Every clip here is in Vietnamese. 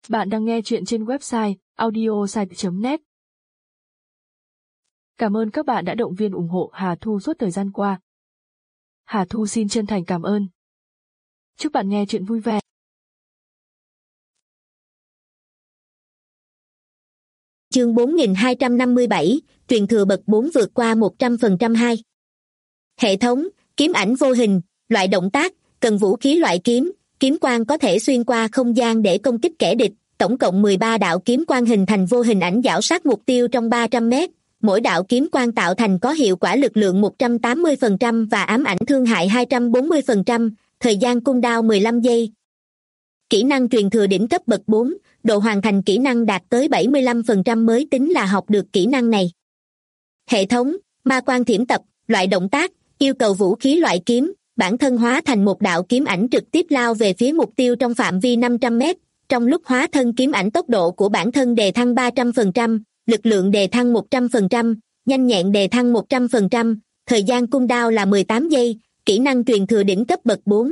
Bạn đang nghe chuyện trên website audiosite.net. Cảm ơn các bạn đã động viên ủng hộ Hà Thu suốt thời gian qua. Hà Thu xin chân thành cảm ơn. Chúc bạn nghe chuyện vui vẻ. Chương 4257, truyền thừa bậc 4 vượt qua 100% 2. Hệ thống, kiếm ảnh vô hình, loại động tác, cần vũ khí loại kiếm, kiếm quang có thể xuyên qua không gian để công kích kẻ địch, tổng cộng 13 đạo kiếm quang hình thành vô hình ảnh giảo sát mục tiêu trong 300 mét. Mỗi đạo kiếm quang tạo thành có hiệu quả lực lượng 180% và ám ảnh thương hại 240%, thời gian cooldown 15 giây. Kỹ năng truyền thừa đỉnh cấp bậc 4, độ hoàn thành kỹ năng đạt tới 75% mới tính là học được kỹ năng này. Hệ thống, ma quang thiểm tập, loại động tác, yêu cầu vũ khí loại kiếm, bản thân hóa thành một đạo kiếm ảnh trực tiếp lao về phía mục tiêu trong phạm vi 500 mét. Trong lúc hóa thân kiếm ảnh tốc độ của bản thân đề thăng 300%, lực lượng đề thăng 100%, nhanh nhẹn đề thăng 100%, thời gian cooldown là 18 giây, kỹ năng truyền thừa đỉnh cấp bậc 4.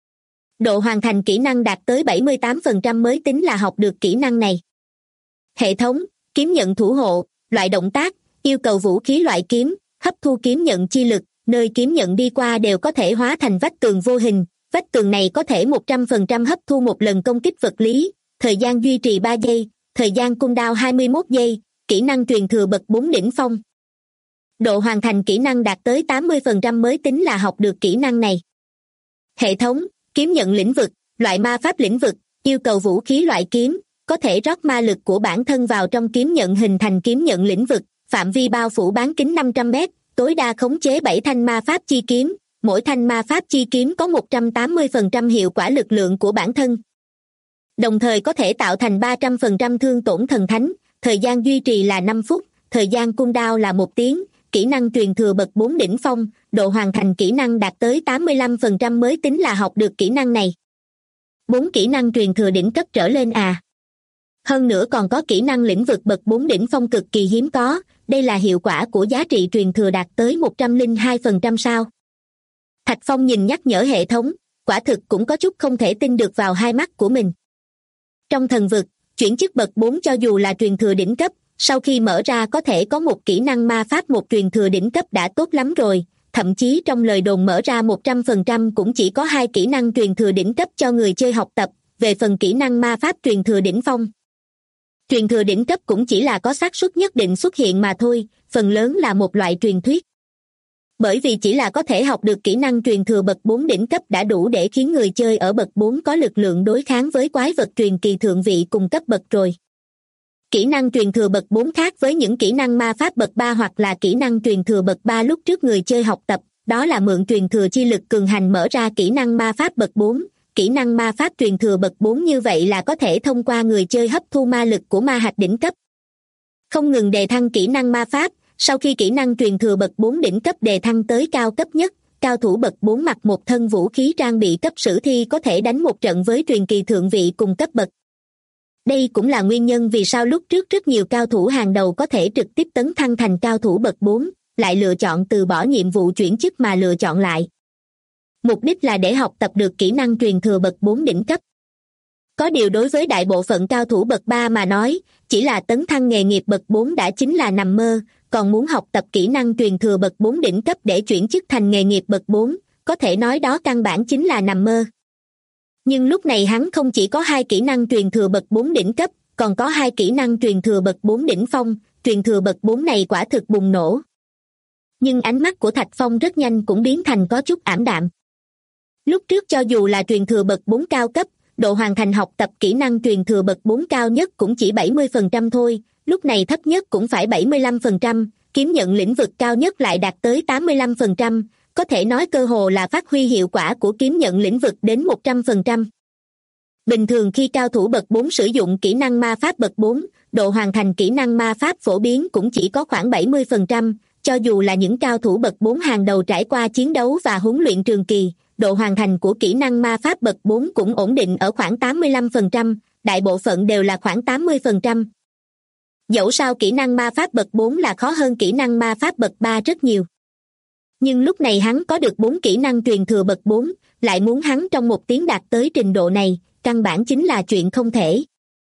Độ hoàn thành kỹ năng đạt tới 78% mới tính là học được kỹ năng này. Hệ thống, kiếm nhận thủ hộ, loại động tác, yêu cầu vũ khí loại kiếm, hấp thu kiếm nhận chi lực, nơi kiếm nhận đi qua đều có thể hóa thành vách tường vô hình, vách tường này có thể 100% hấp thu một lần công kích vật lý, thời gian duy trì 3 giây, thời gian cooldown 21 giây, kỹ năng truyền thừa bậc 4 đỉnh phong. Độ hoàn thành kỹ năng đạt tới 80% mới tính là học được kỹ năng này. Hệ thống, kiếm nhận lĩnh vực, loại ma pháp lĩnh vực, yêu cầu vũ khí loại kiếm, có thể rót ma lực của bản thân vào trong kiếm nhận hình thành kiếm nhận lĩnh vực, phạm vi bao phủ bán kính 500 mét, tối đa khống chế 7 thanh ma pháp chi kiếm, mỗi thanh ma pháp chi kiếm có 180% hiệu quả lực lượng của bản thân. Đồng thời có thể tạo thành 300% thương tổn thần thánh, thời gian duy trì là 5 phút, thời gian cooldown là 1 tiếng, kỹ năng truyền thừa bậc 4 đỉnh phong, độ hoàn thành kỹ năng đạt tới 85% mới tính là học được kỹ năng này. 4 kỹ năng truyền thừa đỉnh cấp trở lên à. Hơn nữa còn có kỹ năng lĩnh vực bậc 4 đỉnh phong cực kỳ hiếm có, đây là hiệu quả của giá trị truyền thừa đạt tới 102% sao. Thạch Phong nhìn nhắc nhở hệ thống, quả thực cũng có chút không thể tin được vào hai mắt của mình. Trong thần vực, chuyển chức bậc 4 cho dù là truyền thừa đỉnh cấp, sau khi mở ra có thể có một kỹ năng ma pháp một truyền thừa đỉnh cấp đã tốt lắm rồi, thậm chí trong lời đồn mở ra 100% cũng chỉ có 2 kỹ năng truyền thừa đỉnh cấp cho người chơi học tập, về phần kỹ năng ma pháp truyền thừa đỉnh phong. Truyền thừa đỉnh cấp cũng chỉ là có xác suất nhất định xuất hiện mà thôi, phần lớn là một loại truyền thuyết. Bởi vì chỉ là có thể học được kỹ năng truyền thừa bậc 4 đỉnh cấp đã đủ để khiến người chơi ở bậc 4 có lực lượng đối kháng với quái vật truyền kỳ thượng vị cùng cấp bậc rồi. Kỹ năng truyền thừa bậc 4 khác với những kỹ năng ma pháp bậc 3 hoặc là kỹ năng truyền thừa bậc 3 lúc trước người chơi học tập, đó là mượn truyền thừa chi lực cường hành mở ra kỹ năng ma pháp bậc 4. Kỹ năng ma pháp truyền thừa bậc 4 như vậy là có thể thông qua người chơi hấp thu ma lực của ma hạch đỉnh cấp. Không ngừng đề thăng kỹ năng ma pháp, sau khi kỹ năng truyền thừa bậc 4 đỉnh cấp đề thăng tới cao cấp nhất, cao thủ bậc 4 mặc một thân vũ khí trang bị cấp sử thi có thể đánh một trận với truyền kỳ thượng vị cùng cấp bậc. Đây cũng là nguyên nhân vì sao lúc trước rất nhiều cao thủ hàng đầu có thể trực tiếp tấn thăng thành cao thủ bậc 4, lại lựa chọn từ bỏ nhiệm vụ chuyển chức mà lựa chọn lại. Mục đích là để học tập được kỹ năng truyền thừa bậc 4 đỉnh cấp. Có điều đối với đại bộ phận cao thủ bậc 3 mà nói, chỉ là tấn thăng nghề nghiệp bậc 4 đã chính là nằm mơ, còn muốn học tập kỹ năng truyền thừa bậc 4 đỉnh cấp để chuyển chức thành nghề nghiệp bậc 4, có thể nói đó căn bản chính là nằm mơ. Nhưng lúc này hắn không chỉ có 2 kỹ năng truyền thừa bậc 4 đỉnh cấp, còn có 2 kỹ năng truyền thừa bậc 4 đỉnh phong, truyền thừa bậc 4 này quả thực bùng nổ. Nhưng ánh mắt của Thạch Phong rất nhanh cũng biến thành có chút ảm đạm. Lúc trước cho dù là truyền thừa bậc 4 cao cấp, độ hoàn thành học tập kỹ năng truyền thừa bậc 4 cao nhất cũng chỉ 70% thôi, lúc này thấp nhất cũng phải 75%, kiếm nhận lĩnh vực cao nhất lại đạt tới 85%, có thể nói cơ hồ là phát huy hiệu quả của kiếm nhận lĩnh vực đến 100%. Bình thường khi cao thủ bậc 4 sử dụng kỹ năng ma pháp bậc 4, độ hoàn thành kỹ năng ma pháp phổ biến cũng chỉ có khoảng 70%, cho dù là những cao thủ bậc 4 hàng đầu trải qua chiến đấu và huấn luyện trường kỳ, độ hoàn thành của kỹ năng ma pháp bậc 4 cũng ổn định ở khoảng 85%, đại bộ phận đều là khoảng 80%. Dẫu sao kỹ năng ma pháp bậc 4 là khó hơn kỹ năng ma pháp bậc 3 rất nhiều. Nhưng lúc này hắn có được 4 kỹ năng truyền thừa bậc 4, lại muốn hắn trong 1 tiếng đạt tới trình độ này, căn bản chính là chuyện không thể.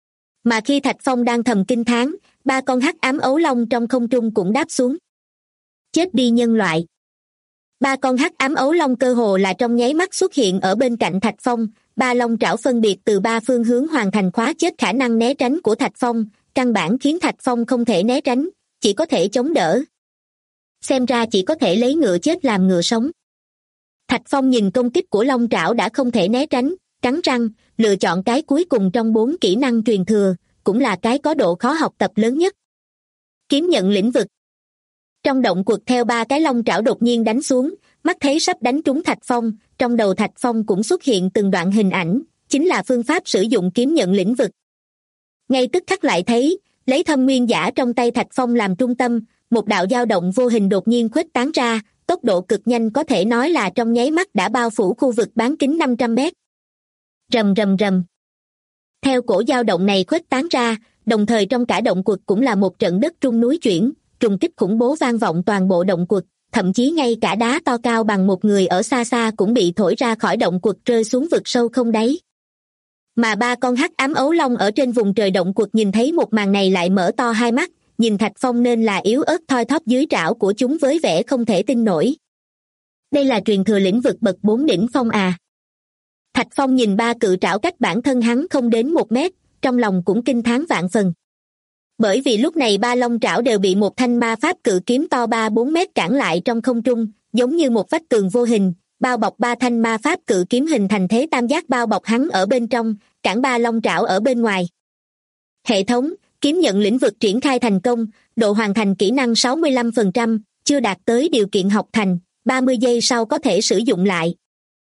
Mà khi Thạch Phong đang thầm kinh thán, ba con hắc ám ấu long trong không trung cũng đáp xuống. Chết đi nhân loại. Ba con hắc ám ấu long cơ hồ là trong nháy mắt xuất hiện ở bên cạnh Thạch Phong, ba long trảo phân biệt từ ba phương hướng hoàn thành khóa chết khả năng né tránh của Thạch Phong, căn bản khiến Thạch Phong không thể né tránh, chỉ có thể chống đỡ. Xem ra chỉ có thể lấy ngựa chết làm ngựa sống. Thạch Phong nhìn công kích của long trảo đã không thể né tránh, cắn răng, lựa chọn cái cuối cùng trong 4 kỹ năng truyền thừa, cũng là cái có độ khó học tập lớn nhất. Kiếm nhận lĩnh vực. Trong động quật theo ba cái long trảo đột nhiên đánh xuống, mắt thấy sắp đánh trúng Thạch Phong, trong đầu Thạch Phong cũng xuất hiện từng đoạn hình ảnh, chính là phương pháp sử dụng kiếm nhận lĩnh vực. Ngay tức khắc lại thấy, lấy thâm nguyên giả trong tay Thạch Phong làm trung tâm, một đạo dao động vô hình đột nhiên khuếch tán ra, tốc độ cực nhanh có thể nói là trong nháy mắt đã bao phủ khu vực bán kính 500 mét. Rầm rầm rầm. Theo cổ dao động này khuếch tán ra, đồng thời trong cả động quật cũng là một trận đất rung núi chuyển, trùng kích khủng bố vang vọng toàn bộ động quật, thậm chí ngay cả đá to cao bằng một người ở xa xa cũng bị thổi ra khỏi động quật rơi xuống vực sâu không đáy. Mà ba con hắc ám ấu long ở trên vùng trời động quật nhìn thấy một màn này lại mở to hai mắt, nhìn Thạch Phong nên là yếu ớt thoi thóp dưới trảo của chúng với vẻ không thể tin nổi. Đây là truyền thừa lĩnh vực bậc 4 đỉnh phong à? Thạch Phong nhìn ba cự trảo cách bản thân hắn không đến 1 mét, trong lòng cũng kinh thán vạn phần. Bởi vì lúc này ba long trảo đều bị một thanh ma pháp cự kiếm to 3-4 mét cản lại trong không trung, giống như một vách tường vô hình, bao bọc ba thanh ma pháp cự kiếm hình thành thế tam giác bao bọc hắn ở bên trong, cản ba long trảo ở bên ngoài. Hệ thống, kiếm nhận lĩnh vực triển khai thành công, độ hoàn thành kỹ năng 65%, chưa đạt tới điều kiện học thành, 30 giây sau có thể sử dụng lại.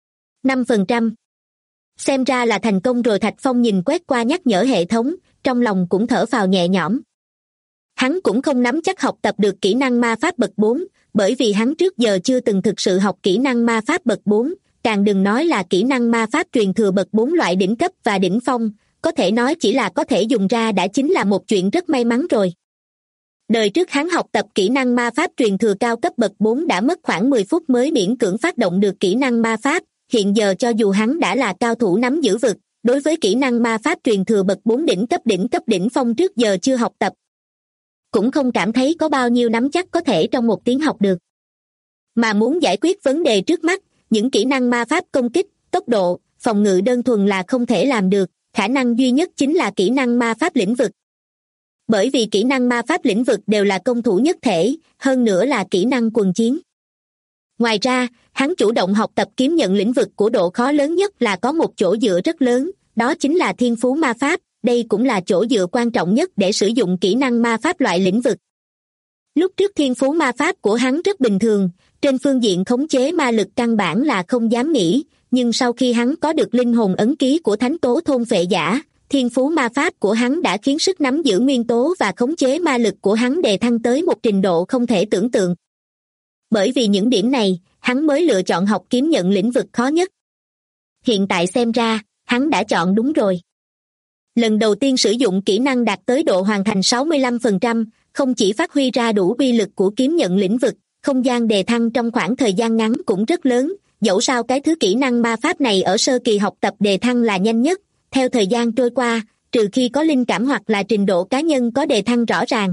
5%. Xem ra là thành công rồi. Thạch Phong nhìn quét qua nhắc nhở hệ thống, trong lòng cũng thở phào nhẹ nhõm. Hắn cũng không nắm chắc học tập được kỹ năng ma pháp bậc 4, bởi vì hắn trước giờ chưa từng thực sự học kỹ năng ma pháp bậc 4, càng đừng nói là kỹ năng ma pháp truyền thừa bậc 4 loại đỉnh cấp và đỉnh phong, có thể nói chỉ là có thể dùng ra đã chính là một chuyện rất may mắn rồi. Đời trước hắn học tập kỹ năng ma pháp truyền thừa cao cấp bậc 4 đã mất khoảng 10 phút mới miễn cưỡng phát động được kỹ năng ma pháp, hiện giờ cho dù hắn đã là cao thủ nắm giữ vực, đối với kỹ năng ma pháp truyền thừa bậc 4 đỉnh cấp đỉnh phong trước giờ chưa học tập, cũng không cảm thấy có bao nhiêu nắm chắc có thể trong một tiếng học được. Mà muốn giải quyết vấn đề trước mắt, những kỹ năng ma pháp công kích, tốc độ, phòng ngự đơn thuần là không thể làm được, khả năng duy nhất chính là kỹ năng ma pháp lĩnh vực. Bởi vì kỹ năng ma pháp lĩnh vực đều là công thủ nhất thể, hơn nữa là kỹ năng quần chiến. Ngoài ra, hắn chủ động học tập kiếm nhận lĩnh vực của độ khó lớn nhất là có một chỗ dựa rất lớn, đó chính là thiên phú ma pháp, đây cũng là chỗ dựa quan trọng nhất để sử dụng kỹ năng ma pháp loại lĩnh vực. Lúc trước thiên phú ma pháp của hắn rất bình thường, trên phương diện khống chế ma lực căn bản là không dám nghĩ, nhưng sau khi hắn có được linh hồn ấn ký của thánh tố thôn phệ giả, thiên phú ma pháp của hắn đã khiến sức nắm giữ nguyên tố và khống chế ma lực của hắn đề thăng tới một trình độ không thể tưởng tượng. Bởi vì những điểm này, hắn mới lựa chọn học kiếm nhận lĩnh vực khó nhất. Hiện tại xem ra, hắn đã chọn đúng rồi. Lần đầu tiên sử dụng kỹ năng đạt tới độ hoàn thành 65%, không chỉ phát huy ra đủ uy lực của kiếm nhận lĩnh vực, không gian đề thăng trong khoảng thời gian ngắn cũng rất lớn, dẫu sao cái thứ kỹ năng ma pháp này ở sơ kỳ học tập đề thăng là nhanh nhất, theo thời gian trôi qua, trừ khi có linh cảm hoặc là trình độ cá nhân có đề thăng rõ ràng.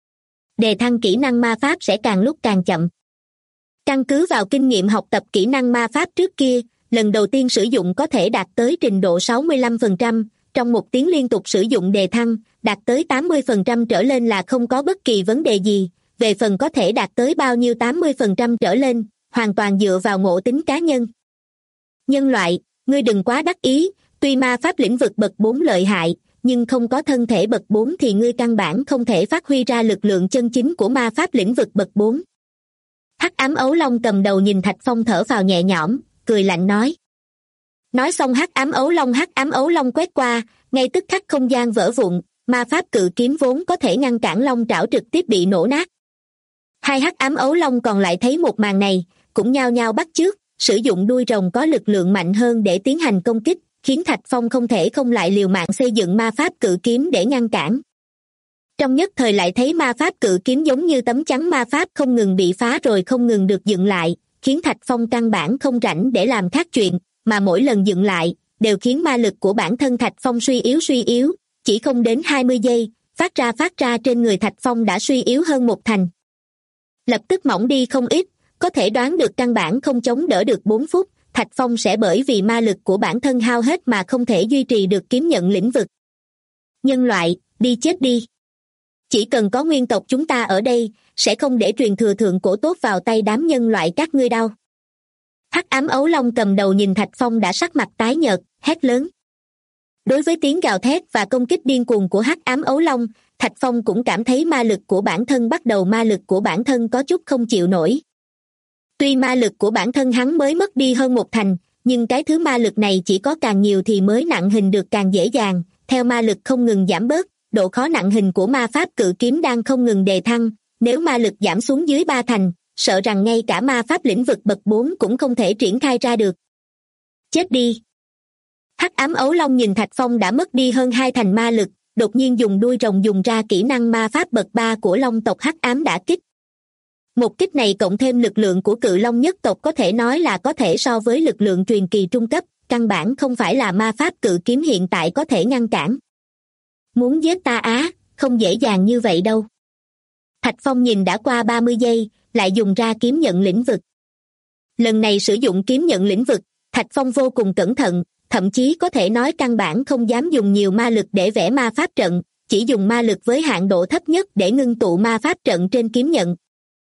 Đề thăng kỹ năng ma pháp sẽ càng lúc càng chậm. Căn cứ vào kinh nghiệm học tập kỹ năng ma pháp trước kia, lần đầu tiên sử dụng có thể đạt tới trình độ 65%, trong một tiếng liên tục sử dụng đề thăng, đạt tới 80% trở lên là không có bất kỳ vấn đề gì, về phần có thể đạt tới bao nhiêu 80% trở lên, hoàn toàn dựa vào ngộ tính cá nhân. Nhân loại, ngươi đừng quá đắc ý, tuy ma pháp lĩnh vực bậc 4 lợi hại, nhưng không có thân thể bậc 4 thì ngươi căn bản không thể phát huy ra lực lượng chân chính của ma pháp lĩnh vực bậc 4. Hắc ám ấu long cầm đầu nhìn Thạch Phong thở phào nhẹ nhõm, cười lạnh nói. Nói xong hắc ám ấu long quét qua, ngay tức khắc không gian vỡ vụn, ma pháp cự kiếm vốn có thể ngăn cản long trảo trực tiếp bị nổ nát. Hai hắc ám ấu long còn lại thấy một màn này, cũng nhao nhao bắt chước, sử dụng đuôi rồng có lực lượng mạnh hơn để tiến hành công kích, khiến Thạch Phong không thể không lại liều mạng xây dựng ma pháp cự kiếm để ngăn cản. Trong nhất thời lại thấy ma pháp cự kiếm giống như tấm chắn ma pháp không ngừng bị phá rồi không ngừng được dựng lại, khiến Thạch Phong căn bản không rảnh để làm khác chuyện, mà mỗi lần dựng lại, đều khiến ma lực của bản thân Thạch Phong suy yếu, chỉ không đến 20 giây, phát ra trên người Thạch Phong đã suy yếu hơn một thành. Lập tức mỏng đi không ít, có thể đoán được căn bản không chống đỡ được 4 phút, Thạch Phong sẽ bởi vì ma lực của bản thân hao hết mà không thể duy trì được kiếm nhận lĩnh vực. Nhân loại, đi chết đi. Chỉ cần có nguyên tộc chúng ta ở đây, sẽ không để truyền thừa thượng cổ tốt vào tay đám nhân loại các ngươi đâu. Hắc ám ấu long cầm đầu nhìn Thạch Phong đã sắc mặt tái nhợt, hét lớn. Đối với tiếng gào thét và công kích điên cuồng của hắc ám ấu long, Thạch Phong cũng cảm thấy ma lực của bản thân có chút không chịu nổi. Tuy ma lực của bản thân hắn mới mất đi hơn một thành, nhưng cái thứ ma lực này chỉ có càng nhiều thì mới nặng hình được càng dễ dàng, theo ma lực không ngừng giảm bớt, độ khó nặng hình của ma pháp cự kiếm đang không ngừng đề thăng, nếu ma lực giảm xuống dưới 3 thành, sợ rằng ngay cả ma pháp lĩnh vực bậc 4 cũng không thể triển khai ra được. Chết đi! Hắc ám ấu long nhìn Thạch Phong đã mất đi hơn 2 thành ma lực, đột nhiên dùng đuôi rồng dùng ra kỹ năng ma pháp bậc 3 của long tộc hắc ám đả kích. Một kích này cộng thêm lực lượng của cự long nhất tộc có thể nói là có thể so với lực lượng truyền kỳ trung cấp, căn bản không phải là ma pháp cự kiếm hiện tại có thể ngăn cản. Muốn giết ta á, không dễ dàng như vậy đâu. Thạch Phong nhìn đã qua 30 giây, lại dùng ra kiếm nhận lĩnh vực. Lần này sử dụng kiếm nhận lĩnh vực, Thạch Phong vô cùng cẩn thận, thậm chí có thể nói căn bản không dám dùng nhiều ma lực để vẽ ma pháp trận, chỉ dùng ma lực với hạn độ thấp nhất để ngưng tụ ma pháp trận trên kiếm nhận.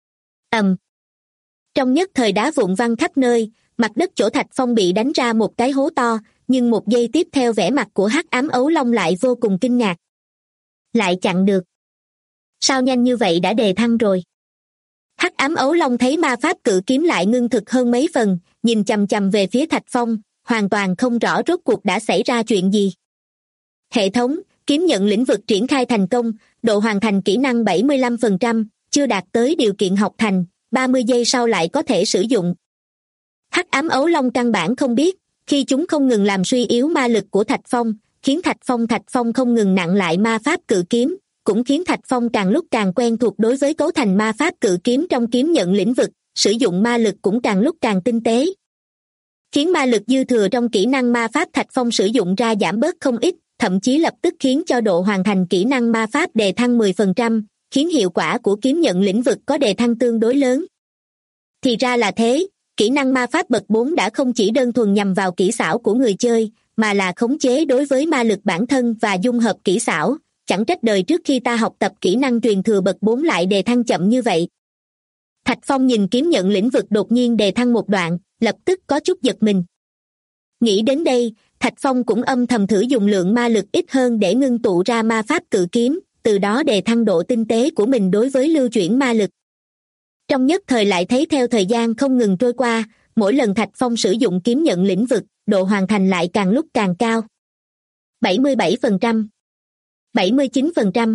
Trong nhất thời đá vụn văng khắp nơi, mặt đất chỗ Thạch Phong bị đánh ra một cái hố to, nhưng một giây tiếp theo vẻ mặt của hắc ám ấu long lại vô cùng kinh ngạc. Lại chặn được. Sao nhanh như vậy đã đề thăng rồi? Hắc ám ấu long thấy ma pháp cự kiếm lại ngưng thực hơn mấy phần, nhìn chằm chằm về phía Thạch Phong, hoàn toàn không rõ rốt cuộc đã xảy ra chuyện gì. Hệ thống, kiếm nhận lĩnh vực triển khai thành công, độ hoàn thành kỹ năng 75%, chưa đạt tới điều kiện học thành, 30 giây sau lại có thể sử dụng. Hắc ám ấu long căn bản không biết, khi chúng không ngừng làm suy yếu ma lực của Thạch Phong, khiến Thạch Phong không ngừng nặng lại ma pháp cự kiếm, cũng khiến Thạch Phong càng lúc càng quen thuộc đối với cấu thành ma pháp cự kiếm trong kiếm nhận lĩnh vực, sử dụng ma lực cũng càng lúc càng tinh tế. Khiến ma lực dư thừa trong kỹ năng ma pháp Thạch Phong sử dụng ra giảm bớt không ít, thậm chí lập tức khiến cho độ hoàn thành kỹ năng ma pháp đề thăng 10%, khiến hiệu quả của kiếm nhận lĩnh vực có đề thăng tương đối lớn. Thì ra là thế, kỹ năng ma pháp bậc 4 đã không chỉ đơn thuần nhằm vào kỹ xảo của người chơi, mà là khống chế đối với ma lực bản thân và dung hợp kỹ xảo, chẳng trách đời trước khi ta học tập kỹ năng truyền thừa bậc 4 lại đề thăng chậm như vậy. Thạch Phong nhìn kiếm nhận lĩnh vực đột nhiên đề thăng một đoạn, lập tức có chút giật mình. Nghĩ đến đây, Thạch Phong cũng âm thầm thử dùng lượng ma lực ít hơn để ngưng tụ ra ma pháp cự kiếm, từ đó đề thăng độ tinh tế của mình đối với lưu chuyển ma lực. Trong nhất thời lại thấy theo thời gian không ngừng trôi qua, mỗi lần Thạch Phong sử dụng kiếm nhận lĩnh vực, độ hoàn thành lại càng lúc càng cao. 77%, 79%,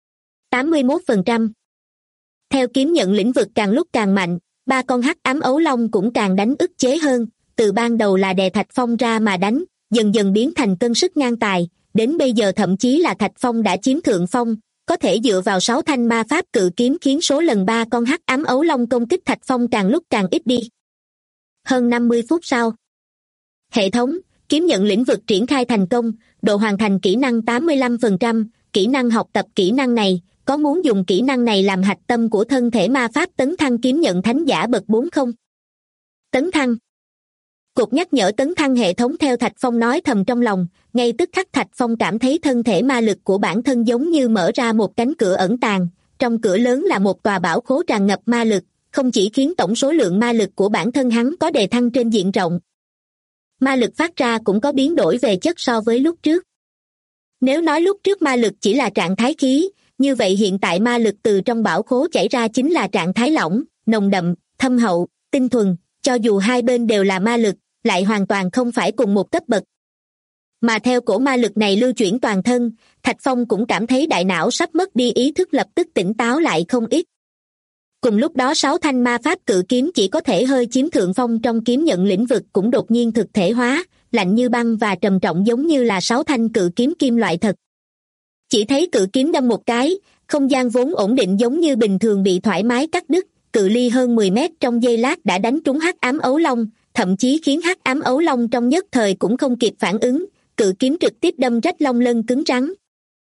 81%. Theo kiếm nhận lĩnh vực càng lúc càng mạnh, 3 con hắc ám ấu long cũng càng đánh ức chế hơn, từ ban đầu là đè Thạch Phong ra mà đánh, dần dần biến thành cân sức ngang tài, đến bây giờ thậm chí là Thạch Phong đã chiếm thượng phong, có thể dựa vào 6 thanh ma pháp cự kiếm khiến số lần 3 con hắc ám ấu long công kích Thạch Phong càng lúc càng ít đi. Hơn 50 phút sau, hệ thống, kiếm nhận lĩnh vực triển khai thành công, độ hoàn thành kỹ năng 85%, kỹ năng học tập kỹ năng này, có muốn dùng kỹ năng này làm hạch tâm của thân thể ma pháp tấn thăng kiếm nhận thánh giả bậc 4 không? Tấn thăng. Cột nhắc nhở tấn thăng hệ thống theo Thạch Phong nói thầm trong lòng, ngay tức khắc Thạch Phong cảm thấy thân thể ma lực của bản thân giống như mở ra một cánh cửa ẩn tàng, trong cửa lớn là một tòa bảo khố tràn ngập ma lực, không chỉ khiến tổng số lượng ma lực của bản thân hắn có đề thăng trên diện rộng. Ma lực phát ra cũng có biến đổi về chất so với lúc trước. Nếu nói lúc trước ma lực chỉ là trạng thái khí, như vậy hiện tại ma lực từ trong bảo khố chảy ra chính là trạng thái lỏng, nồng đậm, thâm hậu, tinh thuần, cho dù hai bên đều là ma lực, lại hoàn toàn không phải cùng một cấp bậc. Mà theo cổ ma lực này lưu chuyển toàn thân, Thạch Phong cũng cảm thấy đại não sắp mất đi ý thức lập tức tỉnh táo lại không ít. Cùng lúc đó 6 thanh ma pháp cự kiếm chỉ có thể hơi chiếm thượng phong trong kiếm nhận lĩnh vực cũng đột nhiên thực thể hóa, lạnh như băng và trầm trọng giống như là 6 thanh cự kiếm kim loại thật. Chỉ thấy cự kiếm đâm một cái, không gian vốn ổn định giống như bình thường bị thoải mái cắt đứt, cự ly hơn 10 mét trong giây lát đã đánh trúng hắc ám ấu long, thậm chí khiến hắc ám ấu long trong nhất thời cũng không kịp phản ứng, cự kiếm trực tiếp đâm rách long lân cứng rắn.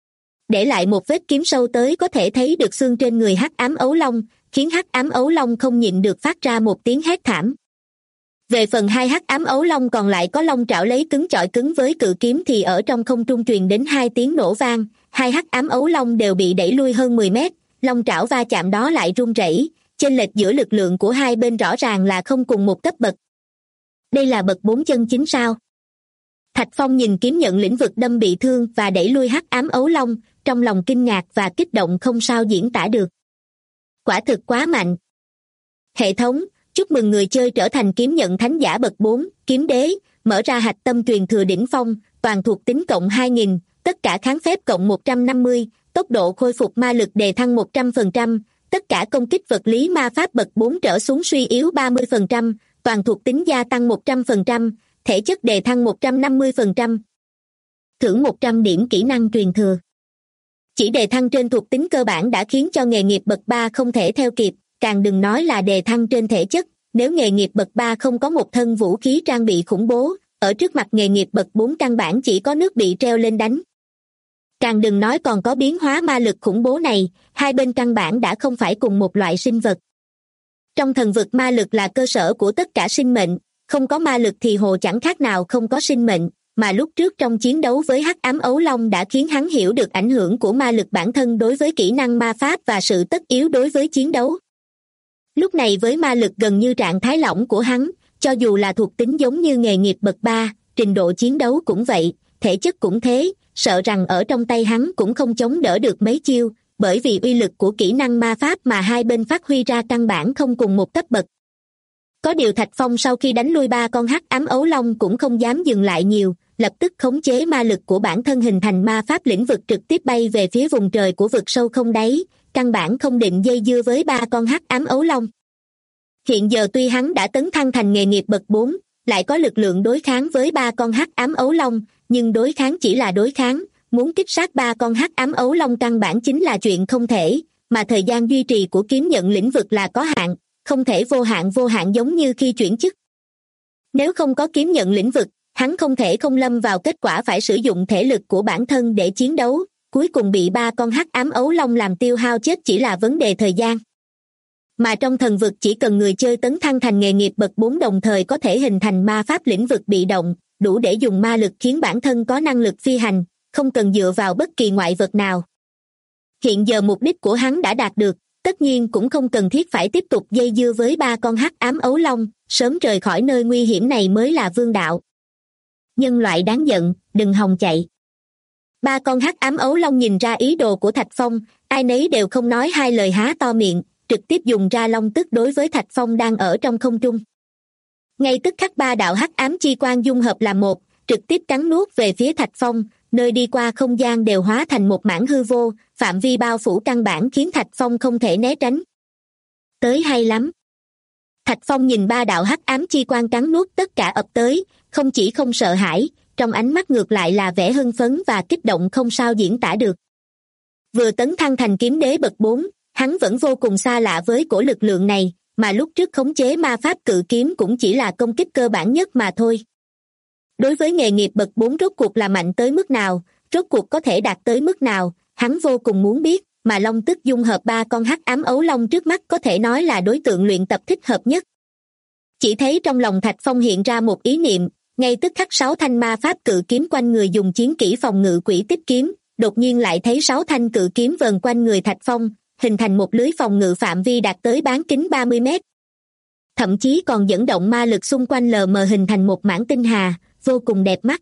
để lại một vết kiếm sâu tới có thể thấy được xương trên người hắc ám ấu long, khiến hắc ám ấu long không nhịn được phát ra một tiếng hét thảm. Về phần hai hắc ám ấu long còn lại có long trảo lấy cứng chọi cứng với cự kiếm thì ở trong không trung truyền đến hai tiếng nổ vang, hai hắc ám ấu long đều bị đẩy lui hơn 10 mét, long trảo va chạm đó lại rung rẩy, chênh lệch giữa lực lượng của hai bên rõ ràng là không cùng một cấp bậc. Đây là bậc 4 chân chính sao? Thạch Phong nhìn kiếm nhận lĩnh vực đâm bị thương và đẩy lui hắc ám ấu long, trong lòng kinh ngạc và kích động không sao diễn tả được. Quả thực quá mạnh. Hệ thống, chúc mừng người chơi trở thành kiếm nhận thánh giả bậc 4, kiếm đế, mở ra hạch tâm truyền thừa đỉnh phong, toàn thuộc tính cộng 2000, tất cả kháng phép cộng 150, tốc độ khôi phục ma lực đề thăng 100%, tất cả công kích vật lý ma pháp bậc 4 trở xuống suy yếu 30%, toàn thuộc tính gia tăng 100%, thể chất đề thăng 150%. Thưởng 100 điểm kỹ năng truyền thừa. Chỉ đề thăng trên thuộc tính cơ bản đã khiến cho nghề nghiệp bậc 3 không thể theo kịp, càng đừng nói là đề thăng trên thể chất. Nếu nghề nghiệp bậc 3 không có một thân vũ khí trang bị khủng bố, ở trước mặt nghề nghiệp bậc 4 căn bản chỉ có nước bị treo lên đánh. Càng đừng nói còn có biến hóa ma lực khủng bố này, hai bên căn bản đã không phải cùng một loại sinh vật. Trong thần vực ma lực là cơ sở của tất cả sinh mệnh, không có ma lực thì hồ chẳng khác nào không có sinh mệnh, mà lúc trước trong chiến đấu với hắc ám ấu long đã khiến hắn hiểu được ảnh hưởng của ma lực bản thân đối với kỹ năng ma pháp và sự tất yếu đối với chiến đấu. Lúc này với ma lực gần như trạng thái lỏng của hắn, cho dù là thuộc tính giống như nghề nghiệp bậc 3, trình độ chiến đấu cũng vậy, thể chất cũng thế, sợ rằng ở trong tay hắn cũng không chống đỡ được mấy chiêu, bởi vì uy lực của kỹ năng ma pháp mà hai bên phát huy ra căn bản không cùng một cấp bậc. Có điều Thạch Phong sau khi đánh lui 3 con hắc ám ấu long cũng không dám dừng lại nhiều, lập tức khống chế ma lực của bản thân hình thành ma pháp lĩnh vực trực tiếp bay về phía vùng trời của vực sâu không đáy, căn bản không định dây dưa với 3 con hắc ám ấu long. Hiện giờ tuy hắn đã tấn thăng thành nghề nghiệp bậc 4, lại có lực lượng đối kháng với 3 con hắc ám ấu long, nhưng đối kháng chỉ là đối kháng, muốn kích sát 3 con hắc ám ấu long căn bản chính là chuyện không thể, mà thời gian duy trì của kiếm nhận lĩnh vực là có hạn, không thể vô hạn giống như khi chuyển chức. Nếu không có kiếm nhận lĩnh vực, hắn không thể không lâm vào kết quả phải sử dụng thể lực của bản thân để chiến đấu, cuối cùng bị 3 con hắc ám ấu long làm tiêu hao chết chỉ là vấn đề thời gian. Mà trong thần vực chỉ cần người chơi tấn thăng thành nghề nghiệp bậc 4 đồng thời có thể hình thành ma pháp lĩnh vực bị động, đủ để dùng ma lực khiến bản thân có năng lực phi hành, không cần dựa vào bất kỳ ngoại vật nào. Hiện giờ mục đích của hắn đã đạt được, tất nhiên cũng không cần thiết phải tiếp tục dây dưa với 3 con hắc ám ấu long, sớm rời khỏi nơi nguy hiểm này mới là vương đạo. Nhân loại đáng giận, đừng hòng chạy. 3 con hắc ám ấu long nhìn ra ý đồ của Thạch Phong, ai nấy đều không nói hai lời há to miệng, trực tiếp dùng ra long tức đối với Thạch Phong đang ở trong không trung. Ngay tức khắc 3 đạo hắc ám chi quang dung hợp làm một, trực tiếp cắn nuốt về phía Thạch Phong, nơi đi qua không gian đều hóa thành một mảng hư vô, phạm vi bao phủ căn bản khiến Thạch Phong không thể né tránh. Tới hay lắm. Thạch Phong nhìn 3 đạo hắc ám chi quang cắn nuốt tất cả ập tới, không chỉ không sợ hãi, trong ánh mắt ngược lại là vẻ hưng phấn và kích động không sao diễn tả được. Vừa tấn thăng thành kiếm đế bậc 4, hắn vẫn vô cùng xa lạ với cổ lực lượng này, mà lúc trước khống chế ma pháp cự kiếm cũng chỉ là công kích cơ bản nhất mà thôi. Đối với nghề nghiệp bậc 4 rốt cuộc là mạnh tới mức nào, rốt cuộc có thể đạt tới mức nào, hắn vô cùng muốn biết, mà long tức dung hợp 3 con hắc ám ấu long trước mắt có thể nói là đối tượng luyện tập thích hợp nhất. Chỉ thấy trong lòng Thạch Phong hiện ra một ý niệm, ngay tức khắc 6 thanh ma pháp cự kiếm quanh người dùng chiến kỹ phòng ngự quỷ tích kiếm, đột nhiên lại thấy 6 thanh cự kiếm vờn quanh người Thạch Phong, hình thành một lưới phòng ngự phạm vi đạt tới bán kính 30 mét. Thậm chí còn dẫn động ma lực xung quanh lờ mờ hình thành một mảng tinh hà, vô cùng đẹp mắt.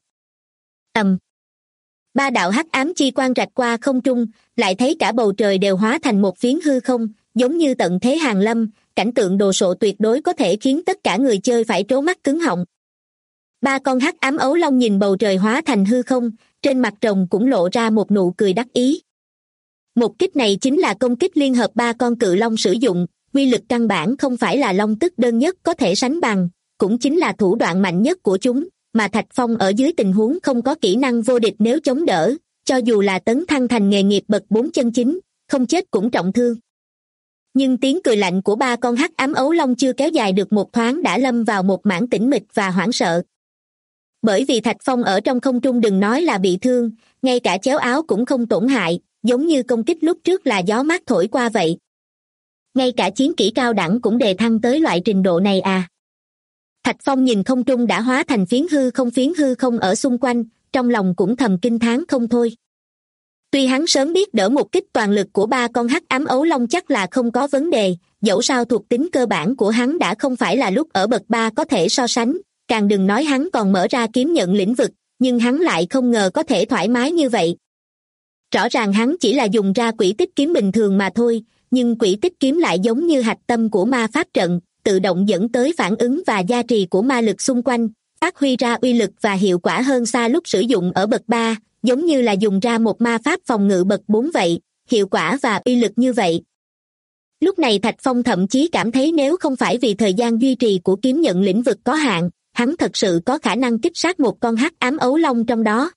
3 đạo hắc ám chi quang rạch qua không trung, lại thấy cả bầu trời đều hóa thành một phiến hư không, giống như tận thế hàng lâm, cảnh tượng đồ sộ tuyệt đối có thể khiến tất cả người chơi phải trố mắt cứng họng. 3 con hắc ám ấu long nhìn bầu trời hóa thành hư không, trên mặt rồng cũng lộ ra một nụ cười đắc ý. Một kích này chính là công kích liên hợp 3 con cự long sử dụng, uy lực căn bản không phải là long tức đơn nhất có thể sánh bằng, cũng chính là thủ đoạn mạnh nhất của chúng, mà Thạch Phong ở dưới tình huống không có kỹ năng vô địch nếu chống đỡ, cho dù là tấn thăng thành nghề nghiệp bậc 4 chân chính, không chết cũng trọng thương. Nhưng tiếng cười lạnh của 3 con hắc ám ấu long chưa kéo dài được một thoáng đã lâm vào một mảng tĩnh mịch và hoảng sợ. Bởi vì Thạch Phong ở trong không trung đừng nói là bị thương, ngay cả chéo áo cũng không tổn hại, giống như công kích lúc trước là gió mát thổi qua vậy. Ngay cả chiến kỹ cao đẳng cũng đề thăng tới loại trình độ này à? Thạch Phong nhìn không trung đã hóa thành phiến hư không ở xung quanh, trong lòng cũng thầm kinh thán không thôi. Tuy hắn sớm biết đỡ một kích toàn lực của ba con hắc ám ấu long chắc là không có vấn đề, dẫu sao thuộc tính cơ bản của hắn đã không phải là lúc ở bậc 3 có thể so sánh, càng đừng nói hắn còn mở ra kiếm nhận lĩnh vực, nhưng hắn lại không ngờ có thể thoải mái như vậy. Rõ ràng hắn chỉ là dùng ra quỷ tích kiếm bình thường mà thôi, nhưng quỷ tích kiếm lại giống như hạch tâm của ma pháp trận, tự động dẫn tới phản ứng và gia trì của ma lực xung quanh, phát huy ra uy lực và hiệu quả hơn xa lúc sử dụng ở bậc 3, giống như là dùng ra một ma pháp phòng ngự bậc 4 vậy, hiệu quả và uy lực như vậy. Lúc này Thạch Phong thậm chí cảm thấy nếu không phải vì thời gian duy trì của kiếm nhận lĩnh vực có hạn, hắn thật sự có khả năng kích sát một con hắc ám ấu long trong đó.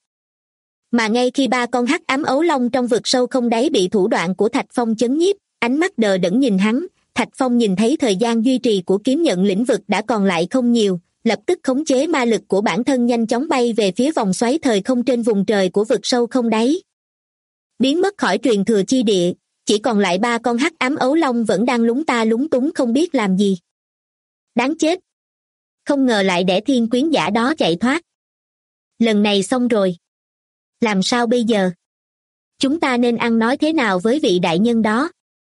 Mà ngay khi ba con hắc ám ấu long trong vực sâu không đáy bị thủ đoạn của Thạch Phong chấn nhiếp, ánh mắt đờ đẫn nhìn hắn, Thạch Phong nhìn thấy thời gian duy trì của kiếm nhận lĩnh vực đã còn lại không nhiều, lập tức khống chế ma lực của bản thân nhanh chóng bay về phía vòng xoáy thời không trên vùng trời của vực sâu không đáy. Biến mất khỏi truyền thừa chi địa, chỉ còn lại ba con hắc ám ấu long vẫn đang lúng ta lúng túng không biết làm gì. Đáng chết! Không ngờ lại để thiên quyến giả đó chạy thoát. Lần này xong rồi. Làm sao bây giờ? Chúng ta nên ăn nói thế nào với vị đại nhân đó?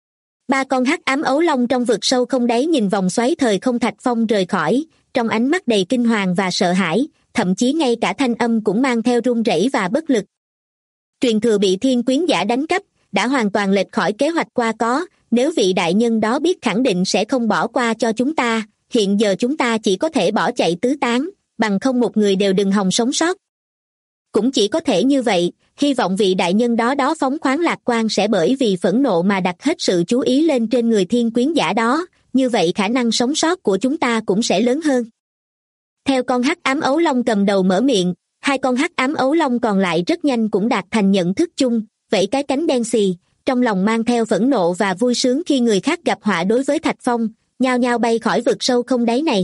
Ba con hắc ám ấu long trong vực sâu không đáy nhìn vòng xoáy thời không Thạch Phong rời khỏi, trong ánh mắt đầy kinh hoàng và sợ hãi, thậm chí ngay cả thanh âm cũng mang theo run rẩy và bất lực. Truyền thừa bị thiên quyến giả đánh cắp, đã hoàn toàn lệch khỏi kế hoạch qua có, nếu vị đại nhân đó biết khẳng định sẽ không bỏ qua cho chúng ta, hiện giờ chúng ta chỉ có thể bỏ chạy tứ tán, bằng không một người đều đừng hòng sống sót. Cũng chỉ có thể như vậy, hy vọng vị đại nhân đó phóng khoáng lạc quan sẽ bởi vì phẫn nộ mà đặt hết sự chú ý lên trên người thiên quyến giả đó, như vậy khả năng sống sót của chúng ta cũng sẽ lớn hơn. Theo con hắc ám ấu long cầm đầu mở miệng, hai con hắc ám ấu long còn lại rất nhanh cũng đạt thành nhận thức chung, vẫy cái cánh đen xì, trong lòng mang theo phẫn nộ và vui sướng khi người khác gặp họa đối với Thạch Phong, nhao nhao bay khỏi vực sâu không đáy này.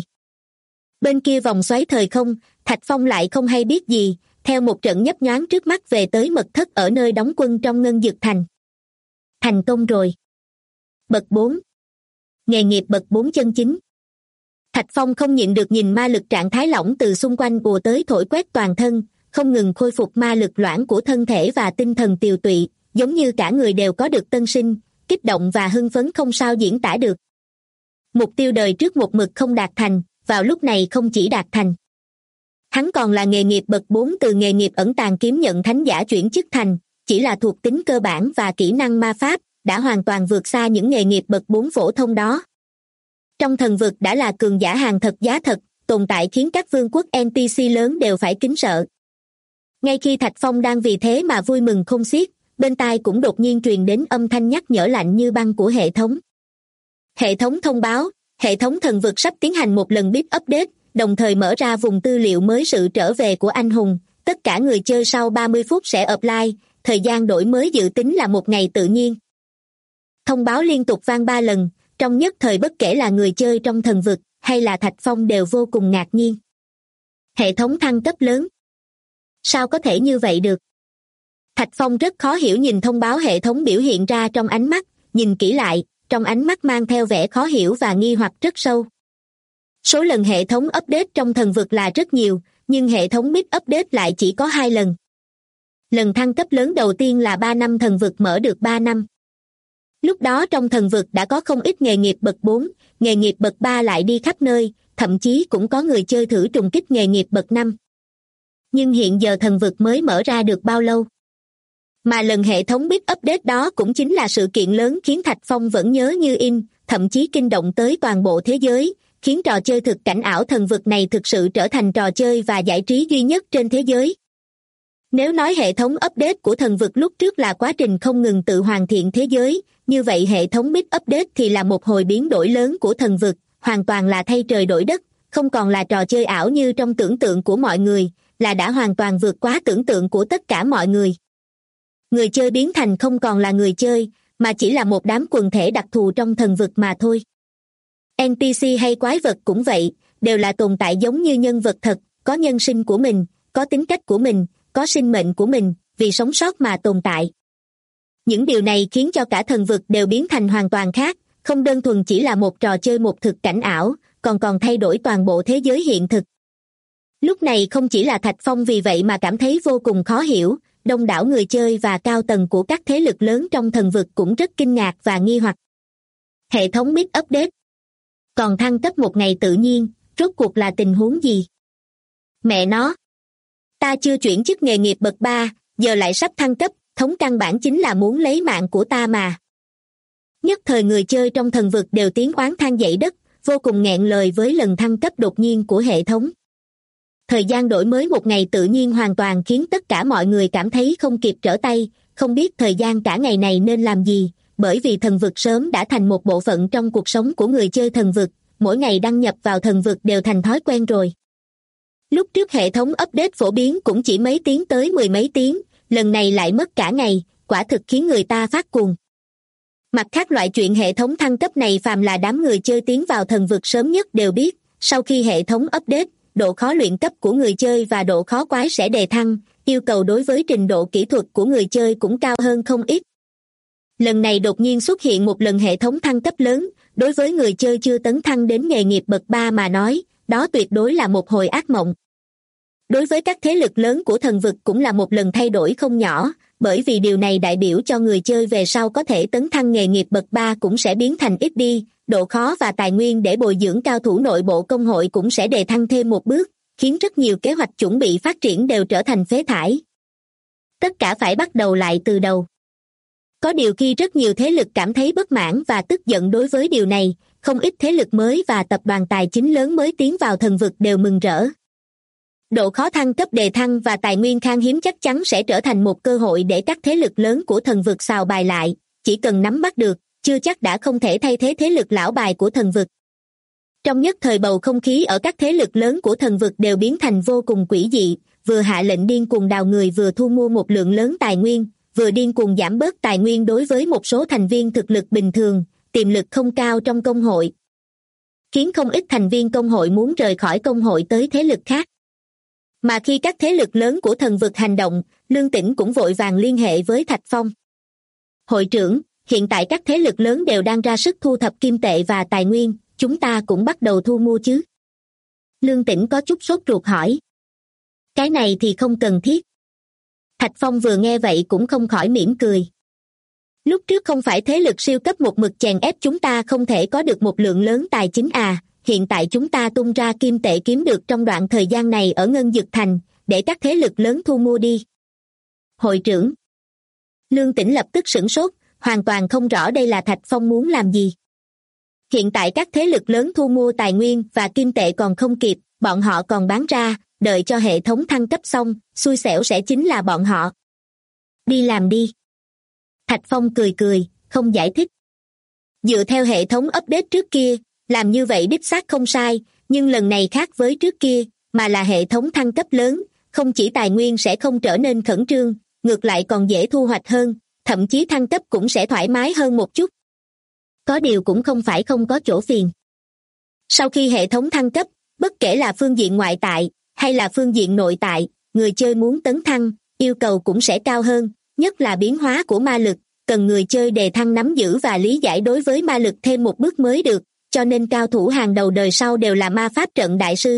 Bên kia vòng xoáy thời không, Thạch Phong lại không hay biết gì, theo một trận nhấp nhoáng trước mắt về tới mật thất ở nơi đóng quân trong Ngân Dực Thành. Thành công rồi. Bậc 4. Nghề nghiệp bậc 4 chân chính. Thạch Phong không nhịn được nhìn ma lực trạng thái lỏng từ xung quanh ùa tới thổi quét toàn thân, không ngừng khôi phục ma lực loãng của thân thể và tinh thần tiều tụy, giống như cả người đều có được tân sinh, kích động và hưng phấn không sao diễn tả được. Mục tiêu đời trước một mực không đạt thành, vào lúc này không chỉ đạt thành. Hắn còn là nghề nghiệp bậc 4 từ nghề nghiệp ẩn tàng kiếm nhận thánh giả chuyển chức thành, chỉ là thuộc tính cơ bản và kỹ năng ma pháp, đã hoàn toàn vượt xa những nghề nghiệp bậc 4 phổ thông đó. Trong thần vực đã là cường giả hàng thật giá thật, tồn tại khiến các vương quốc NPC lớn đều phải kính sợ. Ngay khi Thạch Phong đang vì thế mà vui mừng không xiết, bên tai cũng đột nhiên truyền đến âm thanh nhắc nhở lạnh như băng của hệ thống. Hệ thống thông báo, hệ thống thần vực sắp tiến hành một lần bit update, đồng thời mở ra vùng tư liệu mới sự trở về của anh hùng. Tất cả người chơi sau 30 phút sẽ offline, thời gian đổi mới dự tính là một ngày tự nhiên. Thông báo liên tục vang 3 lần, trong nhất thời bất kể là người chơi trong thần vực hay là Thạch Phong đều vô cùng ngạc nhiên. Hệ thống thăng cấp lớn. Sao có thể như vậy được? Thạch Phong rất khó hiểu nhìn thông báo hệ thống biểu hiện ra trong ánh mắt, nhìn kỹ lại, trong ánh mắt mang theo vẻ khó hiểu và nghi hoặc rất sâu. Số lần hệ thống update trong thần vực là rất nhiều, nhưng hệ thống bit update lại chỉ có 2 lần. Lần thăng cấp lớn đầu tiên là 3 năm thần vực mở được 3 năm. Lúc đó trong thần vực đã có không ít nghề nghiệp bậc 4, nghề nghiệp bậc 3 lại đi khắp nơi, thậm chí cũng có người chơi thử trùng kích nghề nghiệp bậc 5. Nhưng hiện giờ thần vực mới mở ra được bao lâu? Mà lần hệ thống bit update đó cũng chính là sự kiện lớn khiến Thạch Phong vẫn nhớ như in, thậm chí kinh động tới toàn bộ thế giới, khiến trò chơi thực cảnh ảo thần vực này thực sự trở thành trò chơi và giải trí duy nhất trên thế giới. Nếu nói hệ thống update của thần vực lúc trước là quá trình không ngừng tự hoàn thiện thế giới, như vậy hệ thống bit update thì là một hồi biến đổi lớn của thần vực, hoàn toàn là thay trời đổi đất, không còn là trò chơi ảo như trong tưởng tượng của mọi người, là đã hoàn toàn vượt quá tưởng tượng của tất cả mọi người. Người chơi biến thành không còn là người chơi, mà chỉ là một đám quần thể đặc thù trong thần vực mà thôi. NPC hay quái vật cũng vậy, đều là tồn tại giống như nhân vật thật, có nhân sinh của mình, có tính cách của mình, có sinh mệnh của mình, vì sống sót mà tồn tại. Những điều này khiến cho cả thần vực đều biến thành hoàn toàn khác, không đơn thuần chỉ là một trò chơi một thực cảnh ảo, còn thay đổi toàn bộ thế giới hiện thực. Lúc này không chỉ là Thạch Phong vì vậy mà cảm thấy vô cùng khó hiểu, đông đảo người chơi và cao tầng của các thế lực lớn trong thần vực cũng rất kinh ngạc và nghi hoặc. Hệ thống bit update. Còn thăng cấp một ngày tự nhiên, rốt cuộc là tình huống gì? Mẹ nó! Ta chưa chuyển chức nghề nghiệp bậc 3, giờ lại sắp thăng cấp, thống căn bản chính là muốn lấy mạng của ta mà. Nhất thời người chơi trong thần vực đều tiếng oán than dậy đất, vô cùng nghẹn lời với lần thăng cấp đột nhiên của hệ thống. Thời gian đổi mới một ngày tự nhiên hoàn toàn khiến tất cả mọi người cảm thấy không kịp trở tay, không biết thời gian cả ngày này nên làm gì, bởi vì thần vực sớm đã thành một bộ phận trong cuộc sống của người chơi thần vực, mỗi ngày đăng nhập vào thần vực đều thành thói quen rồi. Lúc trước hệ thống update phổ biến cũng chỉ mấy tiếng tới mười mấy tiếng, lần này lại mất cả ngày, quả thực khiến người ta phát cuồng. Mặt khác loại chuyện hệ thống thăng cấp này phàm là đám người chơi tiến vào thần vực sớm nhất đều biết, sau khi hệ thống update, độ khó luyện cấp của người chơi và độ khó quái sẽ đề thăng, yêu cầu đối với trình độ kỹ thuật của người chơi cũng cao hơn không ít. Lần này đột nhiên xuất hiện một lần hệ thống thăng cấp lớn, đối với người chơi chưa tấn thăng đến nghề nghiệp bậc 3 mà nói, đó tuyệt đối là một hồi ác mộng. Đối với các thế lực lớn của thần vực cũng là một lần thay đổi không nhỏ, bởi vì điều này đại biểu cho người chơi về sau có thể tấn thăng nghề nghiệp bậc 3 cũng sẽ biến thành ít đi, độ khó và tài nguyên để bồi dưỡng cao thủ nội bộ công hội cũng sẽ đề thăng thêm một bước, khiến rất nhiều kế hoạch chuẩn bị phát triển đều trở thành phế thải. Tất cả phải bắt đầu lại từ đầu. Có điều khi rất nhiều thế lực cảm thấy bất mãn và tức giận đối với điều này, không ít thế lực mới và tập đoàn tài chính lớn mới tiến vào thần vực đều mừng rỡ. Độ khó thăng cấp đề thăng và tài nguyên khan hiếm chắc chắn sẽ trở thành một cơ hội để các thế lực lớn của thần vực xào bài lại, chỉ cần nắm bắt được, chưa chắc đã không thể thay thế thế lực lão bài của thần vực. Trong nhất thời bầu không khí ở các thế lực lớn của thần vực đều biến thành vô cùng quỷ dị, vừa hạ lệnh điên cuồng đào người vừa thu mua một lượng lớn tài nguyên, vừa điên cuồng giảm bớt tài nguyên đối với một số thành viên thực lực bình thường, tiềm lực không cao trong công hội. Khiến không ít thành viên công hội muốn rời khỏi công hội tới thế lực khác. Mà khi các thế lực lớn của thần vực hành động, Lương Tĩnh cũng vội vàng liên hệ với Thạch Phong. Hội trưởng, hiện tại các thế lực lớn đều đang ra sức thu thập kim tệ và tài nguyên, chúng ta cũng bắt đầu thu mua chứ? Lương Tĩnh có chút sốt ruột hỏi. Cái này thì không cần thiết. Thạch Phong vừa nghe vậy cũng không khỏi mỉm cười. Lúc trước không phải thế lực siêu cấp một mực chèn ép chúng ta không thể có được một lượng lớn tài chính à, hiện tại chúng ta tung ra kim tệ kiếm được trong đoạn thời gian này ở Ngân Dực Thành, để các thế lực lớn thu mua đi. Hội trưởng. Lương Tĩnh lập tức sửng sốt, hoàn toàn không rõ đây là Thạch Phong muốn làm gì. Hiện tại các thế lực lớn thu mua tài nguyên và kim tệ còn không kịp, bọn họ còn bán ra, đợi cho hệ thống thăng cấp xong, xui xẻo sẽ chính là bọn họ. Đi làm đi. Thạch Phong cười cười, không giải thích. Dựa theo hệ thống update trước kia, làm như vậy đích xác không sai, nhưng lần này khác với trước kia, mà là hệ thống thăng cấp lớn, không chỉ tài nguyên sẽ không trở nên khẩn trương, ngược lại còn dễ thu hoạch hơn, thậm chí thăng cấp cũng sẽ thoải mái hơn một chút. Có điều cũng không phải không có chỗ phiền. Sau khi hệ thống thăng cấp, bất kể là phương diện ngoại tại, hay là phương diện nội tại, người chơi muốn tấn thăng, yêu cầu cũng sẽ cao hơn, nhất là biến hóa của ma lực, cần người chơi đề thăng nắm giữ và lý giải đối với ma lực thêm một bước mới được, cho nên cao thủ hàng đầu đời sau đều là ma pháp trận đại sư.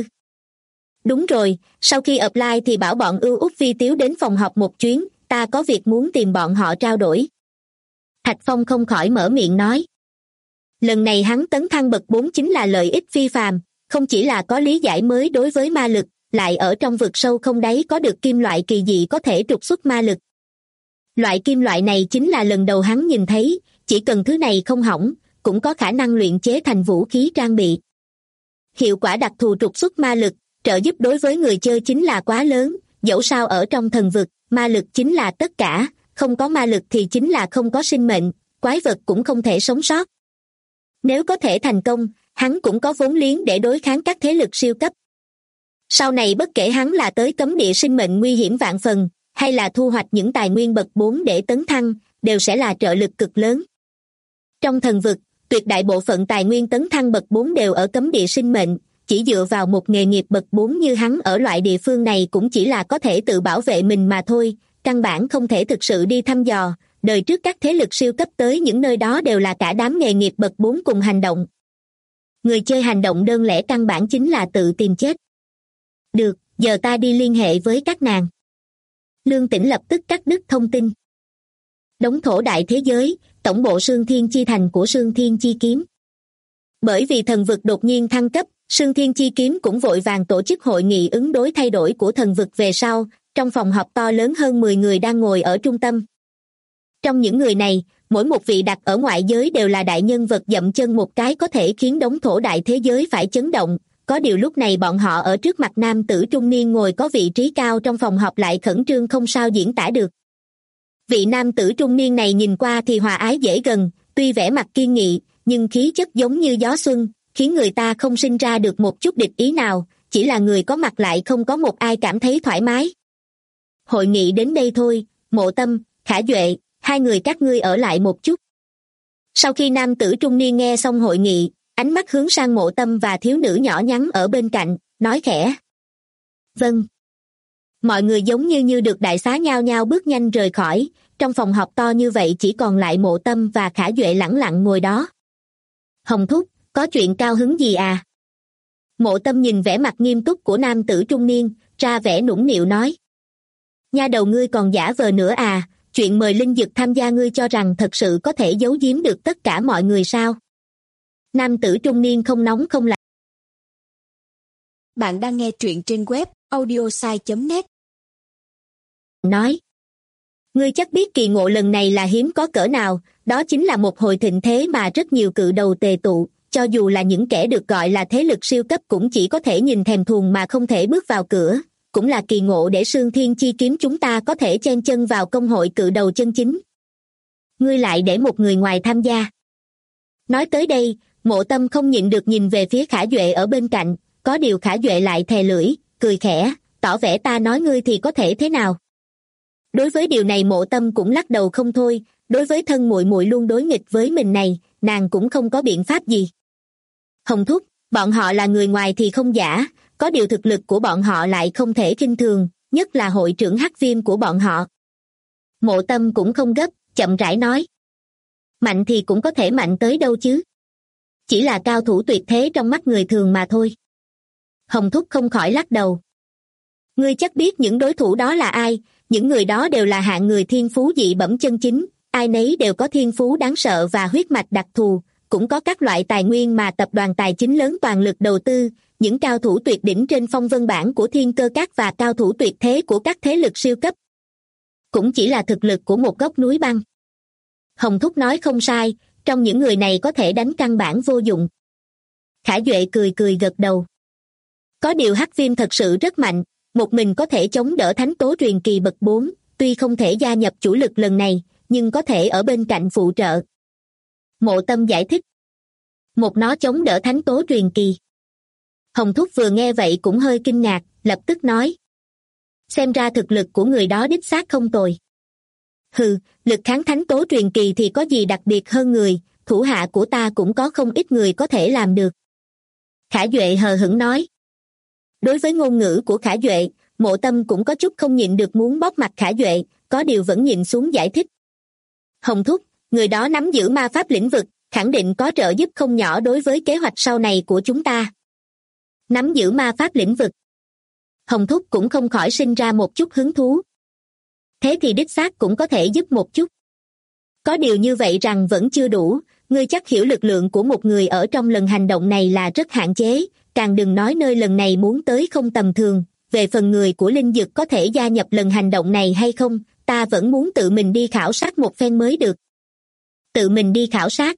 Đúng rồi, sau khi apply thì bảo bọn Ưu Úc Vi Tiếu đến phòng họp một chuyến, ta có việc muốn tìm bọn họ trao đổi. Thạch Phong không khỏi mở miệng nói. Lần này hắn tấn thăng bậc 4 chính là lợi ích phi phàm, không chỉ là có lý giải mới đối với ma lực, lại ở trong vực sâu không đáy có được kim loại kỳ dị có thể trục xuất ma lực. Loại kim loại này chính là lần đầu hắn nhìn thấy, chỉ cần thứ này không hỏng, cũng có khả năng luyện chế thành vũ khí trang bị. Hiệu quả đặc thù trục xuất ma lực, trợ giúp đối với người chơi chính là quá lớn, dẫu sao ở trong thần vực, ma lực chính là tất cả, không có ma lực thì chính là không có sinh mệnh, quái vật cũng không thể sống sót. Nếu có thể thành công, hắn cũng có vốn liếng để đối kháng các thế lực siêu cấp. Sau này bất kể hắn là tới cấm địa sinh mệnh nguy hiểm vạn phần, hay là thu hoạch những tài nguyên bậc 4 để tấn thăng, đều sẽ là trợ lực cực lớn. Trong thần vực, tuyệt đại bộ phận tài nguyên tấn thăng bậc 4 đều ở cấm địa sinh mệnh, chỉ dựa vào một nghề nghiệp bậc 4 như hắn ở loại địa phương này cũng chỉ là có thể tự bảo vệ mình mà thôi, căn bản không thể thực sự đi thăm dò, đời trước các thế lực siêu cấp tới những nơi đó đều là cả đám nghề nghiệp bậc 4 cùng hành động. Người chơi hành động đơn lẻ căn bản chính là tự tìm chết. Được, giờ ta đi liên hệ với các nàng. Lương Tĩnh lập tức cắt đứt thông tin. Đống thổ đại thế giới, tổng bộ Sương Thiên Chi Thành của Sương Thiên Chi Kiếm. Bởi vì thần vực đột nhiên thăng cấp, Sương Thiên Chi Kiếm cũng vội vàng tổ chức hội nghị ứng đối thay đổi của thần vực về sau, trong phòng họp to lớn hơn 10 người đang ngồi ở trung tâm. Trong những người này, mỗi một vị đặt ở ngoại giới đều là đại nhân vật dậm chân một cái có thể khiến đống thổ đại thế giới phải chấn động. Có điều lúc này bọn họ ở trước mặt nam tử trung niên ngồi có vị trí cao trong phòng họp lại khẩn trương không sao diễn tả được. Vị nam tử trung niên này nhìn qua thì hòa ái dễ gần, tuy vẻ mặt kiên nghị, nhưng khí chất giống như gió xuân, khiến người ta không sinh ra được một chút địch ý nào, chỉ là người có mặt lại không có một ai cảm thấy thoải mái. Hội nghị đến đây thôi, Mộ Tâm, Khả Duệ, hai người các ngươi ở lại một chút. Sau khi nam tử trung niên nghe xong hội nghị, ánh mắt hướng sang Mộ Tâm và thiếu nữ nhỏ nhắn ở bên cạnh, nói khẽ. Vâng. Mọi người giống như được đại xá nhao nhao bước nhanh rời khỏi, trong phòng họp to như vậy chỉ còn lại Mộ Tâm và Khả Duệ lẳng lặng ngồi đó. Hồng Thúc, có chuyện cao hứng gì à? Mộ Tâm nhìn vẻ mặt nghiêm túc của nam tử trung niên, ra vẻ nũng nịu nói. Nha đầu ngươi còn giả vờ nữa à, chuyện mời Linh Dực tham gia ngươi cho rằng thật sự có thể giấu giếm được tất cả mọi người sao? Nam tử trung niên không nóng không lạnh. Bạn đang nghe truyện trên web audiosai.net. Nói. Ngươi chắc biết kỳ ngộ lần này là hiếm có cỡ nào, đó chính là một hồi thịnh thế mà rất nhiều cự đầu tề tụ, cho dù là những kẻ được gọi là thế lực siêu cấp cũng chỉ có thể nhìn thèm thuồng mà không thể bước vào cửa, cũng là kỳ ngộ để Sương Thiên Chi Kiếm chúng ta có thể chen chân vào công hội cự đầu chân chính. Ngươi lại để một người ngoài tham gia. Nói tới đây, Mộ Tâm không nhịn được nhìn về phía Khả Duệ ở bên cạnh, có điều Khả Duệ lại thè lưỡi, cười khẽ, tỏ vẻ ta nói ngươi thì có thể thế nào. Đối với điều này Mộ Tâm cũng lắc đầu không thôi, đối với thân muội muội luôn đối nghịch với mình này, nàng cũng không có biện pháp gì. Hồng Thúc, bọn họ là người ngoài thì không giả, có điều thực lực của bọn họ lại không thể khinh thường, nhất là hội trưởng Hắc Viêm của bọn họ. Mộ Tâm cũng không gấp, chậm rãi nói. Mạnh thì cũng có thể mạnh tới đâu chứ. Chỉ là cao thủ tuyệt thế trong mắt người thường mà thôi. Hồng Thúc không khỏi lắc đầu. Ngươi chắc biết những đối thủ đó là ai, những người đó đều là hạng người thiên phú dị bẩm chân chính, ai nấy đều có thiên phú đáng sợ và huyết mạch đặc thù, cũng có các loại tài nguyên mà tập đoàn tài chính lớn toàn lực đầu tư, những cao thủ tuyệt đỉnh trên phong vân bảng của thiên cơ các và cao thủ tuyệt thế của các thế lực siêu cấp. Cũng chỉ là thực lực của một góc núi băng. Hồng Thúc nói không sai, trong những người này có thể đánh căn bản vô dụng. Khả Duệ cười cười gật đầu. Có điều Hắc Viêm thật sự rất mạnh, một mình có thể chống đỡ thánh tố truyền kỳ bậc 4, tuy không thể gia nhập chủ lực lần này, nhưng có thể ở bên cạnh phụ trợ. Mộ Tâm giải thích. Một nó chống đỡ thánh tố truyền kỳ. Hồng Thúc vừa nghe vậy cũng hơi kinh ngạc, lập tức nói. Xem ra thực lực của người đó đích xác không tồi. Hừ, lực kháng thánh tố truyền kỳ thì có gì đặc biệt hơn người, thủ hạ của ta cũng có không ít người có thể làm được. Khả Duệ hờ hững nói. Đối với ngôn ngữ của Khả Duệ, Mộ Tâm cũng có chút không nhịn được muốn bóp mặt Khả Duệ, có điều vẫn nhịn xuống giải thích. Hồng Thúc, người đó nắm giữ ma pháp lĩnh vực, khẳng định có trợ giúp không nhỏ đối với kế hoạch sau này của chúng ta. Nắm giữ ma pháp lĩnh vực. Hồng Thúc cũng không khỏi sinh ra một chút hứng thú. Thế thì đích xác cũng có thể giúp một chút. Có điều như vậy rằng vẫn chưa đủ, ngươi chắc hiểu lực lượng của một người ở trong lần hành động này là rất hạn chế, càng đừng nói nơi lần này muốn tới không tầm thường. Về phần người của Linh Dực có thể gia nhập lần hành động này hay không, ta vẫn muốn tự mình đi khảo sát một phen mới được. Tự mình đi khảo sát.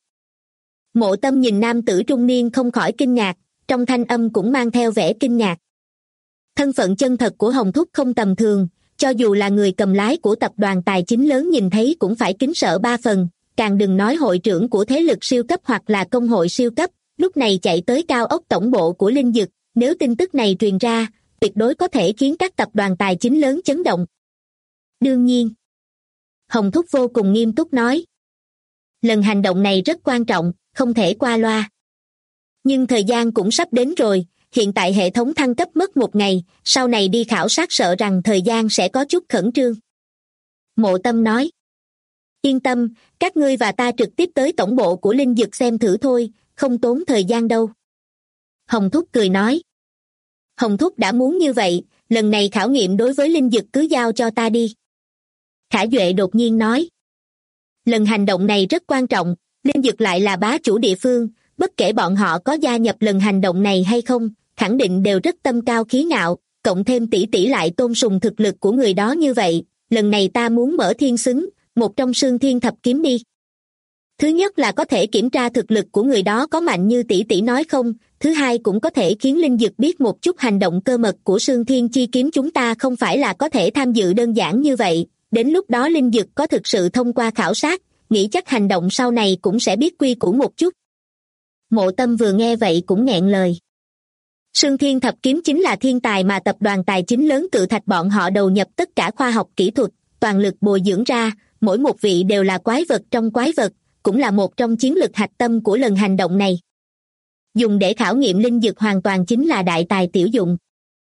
Mộ Tâm nhìn nam tử trung niên không khỏi kinh ngạc, trong thanh âm cũng mang theo vẻ kinh ngạc. Thân phận chân thật của Hồng Thúc không tầm thường, cho dù là người cầm lái của tập đoàn tài chính lớn nhìn thấy cũng phải kính sợ 3 phần, càng đừng nói hội trưởng của thế lực siêu cấp hoặc là công hội siêu cấp, lúc này chạy tới cao ốc tổng bộ của Linh Dực, nếu tin tức này truyền ra, tuyệt đối có thể khiến các tập đoàn tài chính lớn chấn động. Đương nhiên. Hồng Thúc vô cùng nghiêm túc nói. Lần hành động này rất quan trọng, không thể qua loa. Nhưng thời gian cũng sắp đến rồi, hiện tại hệ thống thăng cấp mất 1 ngày, sau này đi khảo sát sợ rằng thời gian sẽ có chút khẩn trương. Mộ Tâm nói. Yên tâm, các ngươi và ta trực tiếp tới tổng bộ của Linh Dực xem thử thôi, không tốn thời gian đâu. Hồng Thúc cười nói. Hồng Thúc đã muốn như vậy, lần này khảo nghiệm đối với Linh Dực cứ giao cho ta đi. Khả Duệ đột nhiên nói. Lần hành động này rất quan trọng, Linh Dực lại là bá chủ địa phương, bất kể bọn họ có gia nhập lần hành động này hay không, khẳng định đều rất tâm cao khí ngạo, cộng thêm tỷ tỷ lại tôn sùng thực lực của người đó như vậy, lần này ta muốn mở thiên xứng, một trong Sương Thiên Thập Kiếm đi. Thứ nhất là có thể kiểm tra thực lực của người đó có mạnh như tỷ tỷ nói không, thứ hai cũng có thể khiến Linh Dực biết một chút hành động cơ mật của Sương Thiên chi kiếm chúng ta không phải là có thể tham dự đơn giản như vậy, đến lúc đó Linh Dực có thực sự thông qua khảo sát, nghĩ chắc hành động sau này cũng sẽ biết quy củ một chút. Mộ Tâm vừa nghe vậy cũng nghẹn lời. Sương Thiên Thập Kiếm chính là thiên tài mà tập đoàn tài chính lớn Cự Thạch bọn họ đầu nhập tất cả khoa học kỹ thuật, toàn lực bồi dưỡng ra, mỗi một vị đều là quái vật trong quái vật, cũng là một trong chiến lược hạch tâm của lần hành động này. Dùng để khảo nghiệm Linh Dực hoàn toàn chính là đại tài tiểu dụng.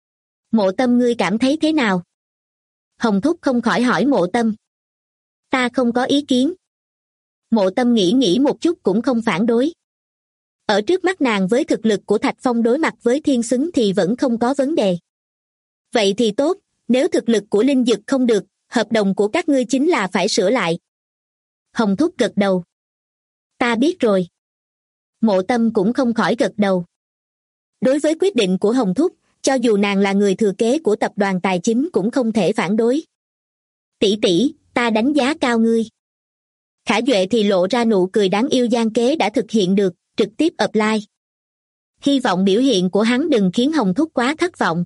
Mộ Tâm ngươi cảm thấy thế nào? Hồng Thúc không khỏi hỏi Mộ Tâm. Ta không có ý kiến. Mộ Tâm nghĩ một chút cũng không phản đối. Ở trước mắt nàng với thực lực của Thạch Phong đối mặt với thiên xứng thì vẫn không có vấn đề. Vậy thì tốt, nếu thực lực của Linh Dực không được, hợp đồng của các ngươi chính là phải sửa lại. Hồng Thúc gật đầu. Ta biết rồi. Mộ Tâm cũng không khỏi gật đầu. Đối với quyết định của Hồng Thúc, cho dù nàng là người thừa kế của tập đoàn tài chính cũng không thể phản đối. Tỷ tỷ, ta đánh giá cao ngươi. Khả Duệ thì lộ ra nụ cười đáng yêu gian kế đã thực hiện được, trực tiếp apply. Hy vọng biểu hiện của hắn đừng khiến Hồng Thúc quá thất vọng.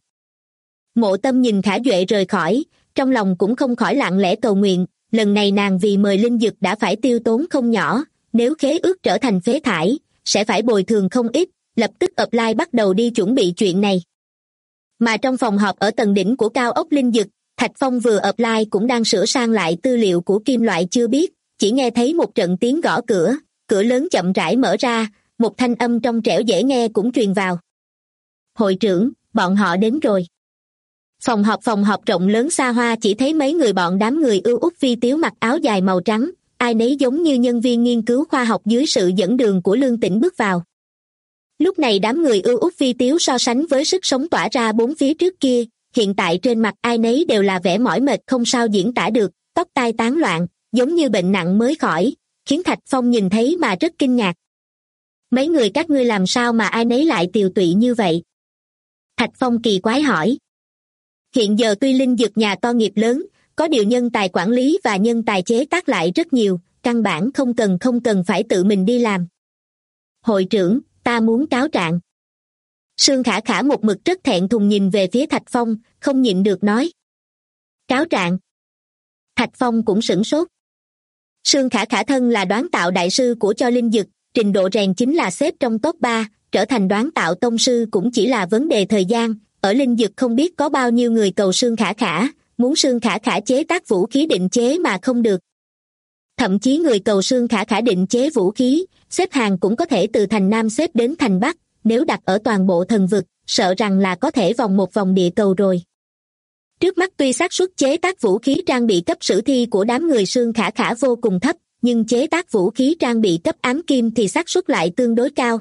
Mộ Tâm nhìn Khả Duệ rời khỏi, trong lòng cũng không khỏi lặng lẽ cầu nguyện, lần này nàng vì mời Linh Dực đã phải tiêu tốn không nhỏ, nếu khế ước trở thành phế thải, sẽ phải bồi thường không ít, lập tức apply bắt đầu đi chuẩn bị chuyện này. Mà trong phòng họp ở tầng đỉnh của cao ốc Linh Dực, Thạch Phong vừa apply cũng đang sửa sang lại tư liệu của kim loại chưa biết, chỉ nghe thấy một trận tiếng gõ cửa, cửa lớn chậm rãi mở ra, một thanh âm trong trẻo dễ nghe cũng truyền vào. Hội trưởng, bọn họ đến rồi. Phòng họp rộng lớn xa hoa chỉ thấy mấy người bọn đám người ưu út vi tiếu mặc áo dài màu trắng, ai nấy giống như nhân viên nghiên cứu khoa học dưới sự dẫn đường của Lương Tĩnh bước vào. Lúc này đám người ưu út vi tiếu so sánh với sức sống tỏa ra bốn phía trước kia, hiện tại trên mặt ai nấy đều là vẻ mỏi mệt không sao diễn tả được, tóc tai tán loạn, giống như bệnh nặng mới khỏi, khiến Thạch Phong nhìn thấy mà rất kinh ngạc. Mấy người các ngươi làm sao mà ai nấy lại tiều tụy như vậy? Thạch Phong kỳ quái hỏi. Hiện giờ tuy Linh Dực nhà to nghiệp lớn, có điều nhân tài quản lý và nhân tài chế tác lại rất nhiều, căn bản không cần phải tự mình đi làm. Hội trưởng, ta muốn cáo trạng. Sương Khả Khả một mực rất thẹn thùng nhìn về phía Thạch Phong, không nhịn được nói. Cáo trạng. Thạch Phong cũng sửng sốt. Sương Khả Khả thân là đoán tạo đại sư của cho Linh Dực, trình độ rèn chính là xếp trong top 3, trở thành đoán tạo tông sư cũng chỉ là vấn đề thời gian, ở Linh Dực không biết có bao nhiêu người cầu Sương Khả Khả, muốn Sương Khả Khả chế tác vũ khí định chế mà không được. Thậm chí người cầu Sương Khả Khả định chế vũ khí, xếp hàng cũng có thể từ thành Nam xếp đến thành Bắc, nếu đặt ở toàn bộ thần vực, sợ rằng là có thể vòng một vòng địa cầu rồi. Trước mắt tuy xác suất chế tác vũ khí trang bị cấp sử thi của đám người Sương Khả Khả vô cùng thấp, nhưng chế tác vũ khí trang bị cấp ám kim thì xác suất lại tương đối cao.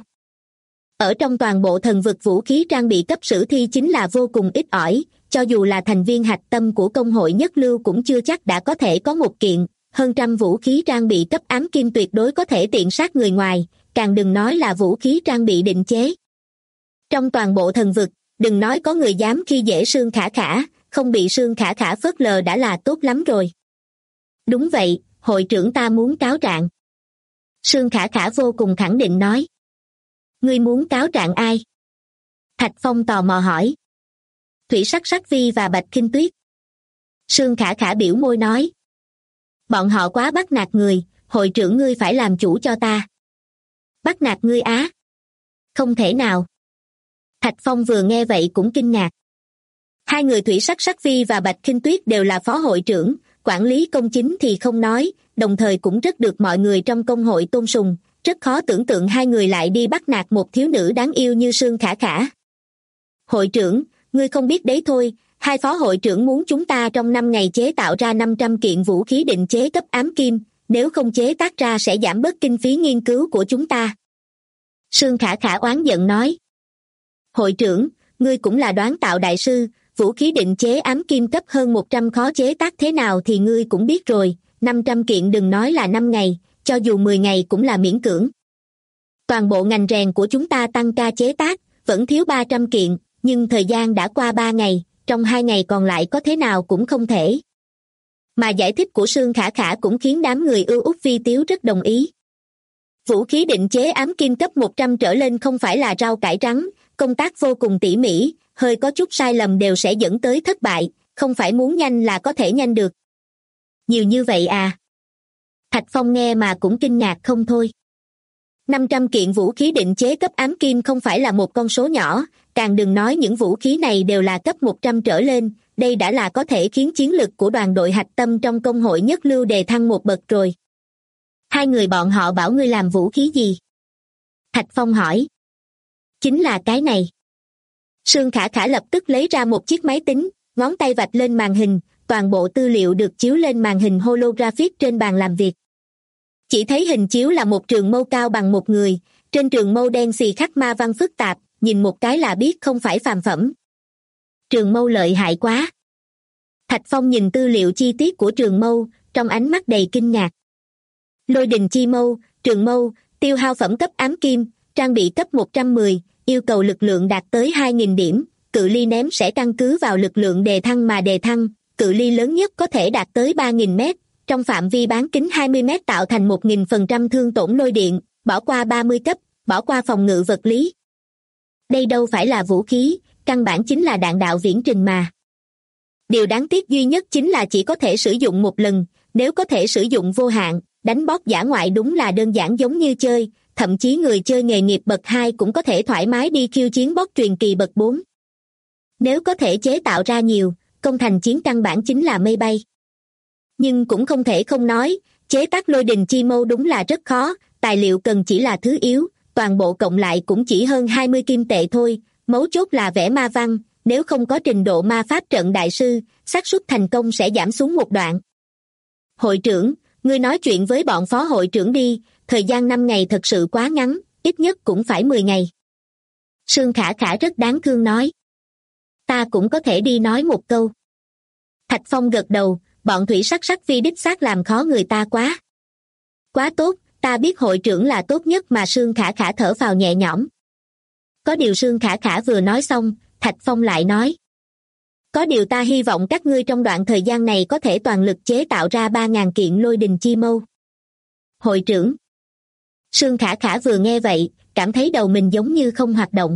Ở trong toàn bộ thần vực vũ khí trang bị cấp sử thi chính là vô cùng ít ỏi, cho dù là thành viên hạch tâm của công hội nhất lưu cũng chưa chắc đã có thể có một kiện, hơn trăm vũ khí trang bị cấp ám kim tuyệt đối có thể tiện sát người ngoài, càng đừng nói là vũ khí trang bị định chế. Trong toàn bộ thần vực, đừng nói có người dám khi dễ Sương Khả Khả, không bị Sương Khả Khả phớt lờ đã là tốt lắm rồi. Đúng vậy, hội trưởng ta muốn cáo trạng. Sương Khả Khả vô cùng khẳng định nói. Ngươi muốn cáo trạng ai? Thạch Phong tò mò hỏi. Thủy Sắc Sắc Vi và Bạch Kinh Tuyết. Sương Khả Khả biểu môi nói. Bọn họ quá bắt nạt người, hội trưởng ngươi phải làm chủ cho ta. Bắt nạt ngươi á? Không thể nào. Thạch Phong vừa nghe vậy cũng kinh ngạc. Hai người Thủy Sắc Sắc Vi và Bạch Kinh Tuyết đều là phó hội trưởng, quản lý công chính thì không nói, đồng thời cũng rất được mọi người trong công hội tôn sùng, rất khó tưởng tượng hai người lại đi bắt nạt một thiếu nữ đáng yêu như Sương Khả Khả. Hội trưởng, ngươi không biết đấy thôi, hai phó hội trưởng muốn chúng ta trong 5 ngày chế tạo ra 500 kiện vũ khí định chế cấp ám kim, nếu không chế tác ra sẽ giảm bớt kinh phí nghiên cứu của chúng ta. Sương Khả Khả oán giận nói. Hội trưởng, ngươi cũng là đoán tạo đại sư, vũ khí định chế ám kim cấp hơn 100 khó chế tác thế nào thì ngươi cũng biết rồi, 500 kiện đừng nói là 5 ngày, cho dù 10 ngày cũng là miễn cưỡng. Toàn bộ ngành rèn của chúng ta tăng ca chế tác, vẫn thiếu 300 kiện, nhưng thời gian đã qua 3 ngày, trong 2 ngày còn lại có thế nào cũng không thể. Mà giải thích của Sương Khả Khả cũng khiến đám người ưu út vi tiếu rất đồng ý. Vũ khí định chế ám kim cấp 100 trở lên không phải là rau cải trắng, công tác vô cùng tỉ mỉ, hơi có chút sai lầm đều sẽ dẫn tới thất bại, không phải muốn nhanh là có thể nhanh được. Nhiều như vậy à? Thạch Phong nghe mà cũng kinh ngạc không thôi. 500 kiện vũ khí định chế cấp ám kim không phải là một con số nhỏ, càng đừng nói những vũ khí này đều là cấp 100 trở lên, đây đã là có thể khiến chiến lực của đoàn đội hạch tâm trong công hội nhất lưu đề thăng một bậc rồi. Hai người bọn họ bảo ngươi làm vũ khí gì? Thạch Phong hỏi. Chính là cái này. Sương Khả Khả lập tức lấy ra một chiếc máy tính, ngón tay vạch lên màn hình, toàn bộ tư liệu được chiếu lên màn hình holographic trên bàn làm việc. Chỉ thấy hình chiếu là một trường mâu cao bằng một người, trên trường mâu đen xì khắc ma văn phức tạp, nhìn một cái là biết không phải phàm phẩm. Trường mâu lợi hại quá. Thạch Phong nhìn tư liệu chi tiết của trường mâu, trong ánh mắt đầy kinh ngạc. Lôi đình chi mâu, trường mâu, tiêu hao phẩm cấp ám kim, trang bị cấp 110, yêu cầu lực lượng đạt tới 2.000 điểm, cự ly ném sẽ căn cứ vào lực lượng đề thăng mà đề thăng, cự ly lớn nhất có thể đạt tới 3.000 mét, trong phạm vi bán kính 20 mét tạo thành 1.000% thương tổn lôi điện, bỏ qua 30 cấp, bỏ qua phòng ngự vật lý. Đây đâu phải là vũ khí, căn bản chính là đạn đạo viễn trình mà. Điều đáng tiếc duy nhất chính là chỉ có thể sử dụng một lần, nếu có thể sử dụng vô hạn, đánh boss dã ngoại đúng là đơn giản giống như chơi, thậm chí người chơi nghề nghiệp bậc 2 cũng có thể thoải mái đi khiêu chiến boss truyền kỳ bậc 4. Nếu có thể chế tạo ra nhiều, công thành chiến căn bản chính là mây bay. Nhưng cũng không thể không nói, chế tác lôi đình chi mâu đúng là rất khó, tài liệu cần chỉ là thứ yếu, toàn bộ cộng lại cũng chỉ hơn 20 kim tệ thôi, mấu chốt là vẽ ma văn, nếu không có trình độ ma pháp trận đại sư, xác suất thành công sẽ giảm xuống một đoạn. Hội trưởng, ngươi nói chuyện với bọn phó hội trưởng đi, thời gian 5 ngày thật sự quá ngắn, ít nhất cũng phải 10 ngày. Sương Khả Khả rất đáng thương nói. Ta cũng có thể đi nói một câu. Thạch Phong gật đầu, bọn thủy sắc sắc phi đích xác làm khó người ta quá. Quá tốt, ta biết hội trưởng là tốt nhất mà Sương Khả Khả thở phào nhẹ nhõm. Có điều Sương Khả Khả vừa nói xong, Thạch Phong lại nói. Có điều ta hy vọng các ngươi trong đoạn thời gian này có thể toàn lực chế tạo ra 3.000 kiện lôi đình chi mâu. Hội trưởng. Sương Khả Khả vừa nghe vậy, cảm thấy đầu mình giống như không hoạt động.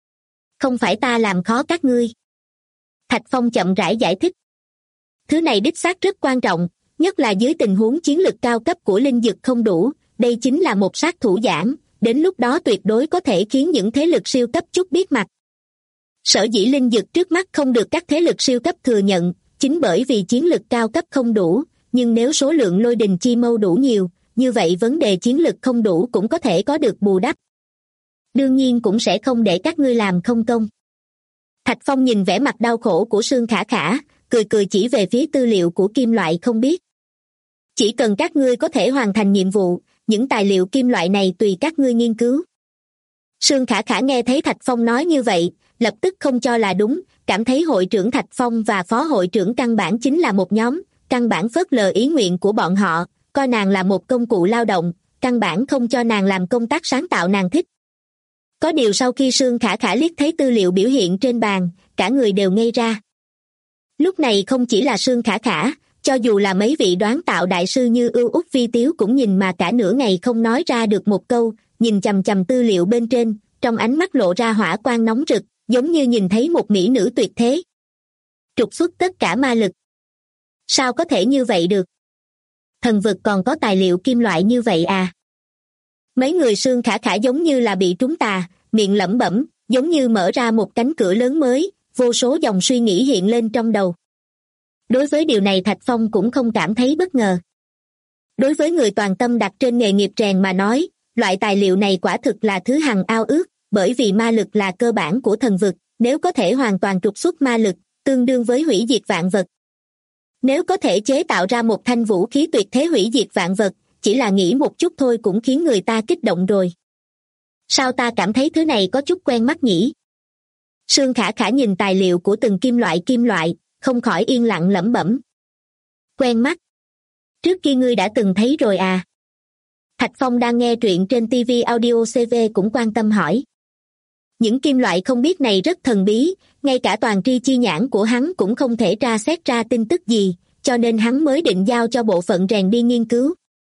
Không phải ta làm khó các ngươi. Thạch Phong chậm rãi giải thích. Thứ này đích xác rất quan trọng, nhất là dưới tình huống chiến lực cao cấp của linh dực không đủ, đây chính là một sát thủ giảng, đến lúc đó tuyệt đối có thể khiến những thế lực siêu cấp chút biết mặt. Sở dĩ linh dực trước mắt không được các thế lực siêu cấp thừa nhận, chính bởi vì chiến lực cao cấp không đủ, nhưng nếu số lượng lôi đình chi mâu đủ nhiều, như vậy vấn đề chiến lực không đủ cũng có thể có được bù đắp. Đương nhiên cũng sẽ không để các ngươi làm không công. Thạch Phong nhìn vẻ mặt đau khổ của Sương Khả Khả, cười cười chỉ về phía tư liệu của kim loại không biết. Chỉ cần các ngươi có thể hoàn thành nhiệm vụ, những tài liệu kim loại này tùy các ngươi nghiên cứu. Sương Khả Khả nghe thấy Thạch Phong nói như vậy, lập tức không cho là đúng, cảm thấy hội trưởng Thạch Phong và phó hội trưởng căn bản chính là một nhóm, căn bản phớt lờ ý nguyện của bọn họ, coi nàng là một công cụ lao động, căn bản không cho nàng làm công tác sáng tạo nàng thích. Có điều sau khi Sương Khả Khả liếc thấy tư liệu biểu hiện trên bàn, cả người đều ngây ra. Lúc này không chỉ là Sương Khả Khả, cho dù là mấy vị đoán tạo đại sư như Ưu Út Vi Tiếu cũng nhìn mà cả nửa ngày không nói ra được một câu, nhìn chằm chằm tư liệu bên trên, trong ánh mắt lộ ra hỏa quang nóng rực, giống như nhìn thấy một mỹ nữ tuyệt thế. Trục xuất tất cả ma lực. Sao có thể như vậy được? Thần vực còn có tài liệu kim loại như vậy à? Mấy người Sương Khả Khả giống như là bị trúng tà, miệng lẩm bẩm, giống như mở ra một cánh cửa lớn mới, vô số dòng suy nghĩ hiện lên trong đầu. Đối với điều này Thạch Phong cũng không cảm thấy bất ngờ. Đối với người toàn tâm đặt trên nghề nghiệp rèn mà nói, loại tài liệu này quả thực là thứ hằng ao ước, bởi vì ma lực là cơ bản của thần vực, nếu có thể hoàn toàn trục xuất ma lực, tương đương với hủy diệt vạn vật. Nếu có thể chế tạo ra một thanh vũ khí tuyệt thế hủy diệt vạn vật, chỉ là nghĩ một chút thôi cũng khiến người ta kích động rồi. Sao ta cảm thấy thứ này có chút quen mắt nhỉ? Sương Khả Khả nhìn tài liệu của từng kim loại, không khỏi yên lặng lẩm bẩm. Quen mắt? Trước kia ngươi đã từng thấy rồi à? Thạch Phong đang nghe truyện trên TV Audio CV cũng quan tâm hỏi. Những kim loại không biết này rất thần bí, ngay cả toàn tri chi nhãn của hắn cũng không thể tra xét ra tin tức gì, cho nên hắn mới định giao cho bộ phận rèn đi nghiên cứu.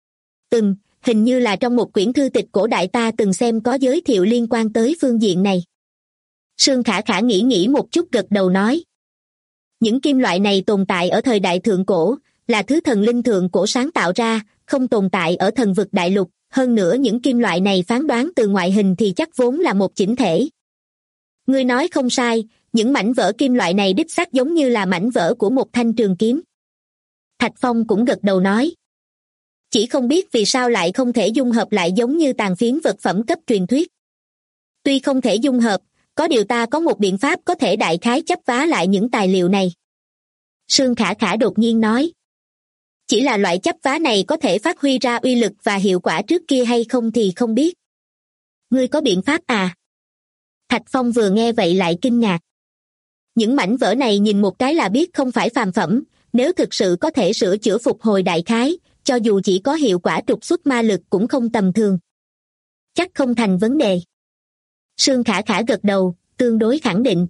Hình như là trong một quyển thư tịch cổ đại ta từng xem có giới thiệu liên quan tới phương diện này. Sương Khả Khả nghĩ một chút gật đầu nói. Những kim loại này tồn tại ở thời đại thượng cổ, là thứ thần linh thượng cổ sáng tạo ra, không tồn tại ở thần vực đại lục, hơn nữa những kim loại này phán đoán từ ngoại hình thì chắc vốn là một chỉnh thể. Ngươi nói không sai, những mảnh vỡ kim loại này đích xác giống như là mảnh vỡ của một thanh trường kiếm. Thạch Phong cũng gật đầu nói. Chỉ không biết vì sao lại không thể dung hợp lại giống như tàn phiến vật phẩm cấp truyền thuyết. Tuy không thể dung hợp, có điều ta có một biện pháp có thể đại khái chấp vá lại những tài liệu này. Sương Khả Khả đột nhiên nói. Chỉ là loại chấp vá này có thể phát huy ra uy lực và hiệu quả trước kia hay không thì không biết. Ngươi có biện pháp à? Thạch Phong vừa nghe vậy lại kinh ngạc. Những mảnh vỡ này nhìn một cái là biết không phải phàm phẩm, nếu thực sự có thể sửa chữa phục hồi đại khái, cho dù chỉ có hiệu quả trục xuất ma lực cũng không tầm thường. Chắc không thành vấn đề. Sương Khả Khả gật đầu, tương đối khẳng định.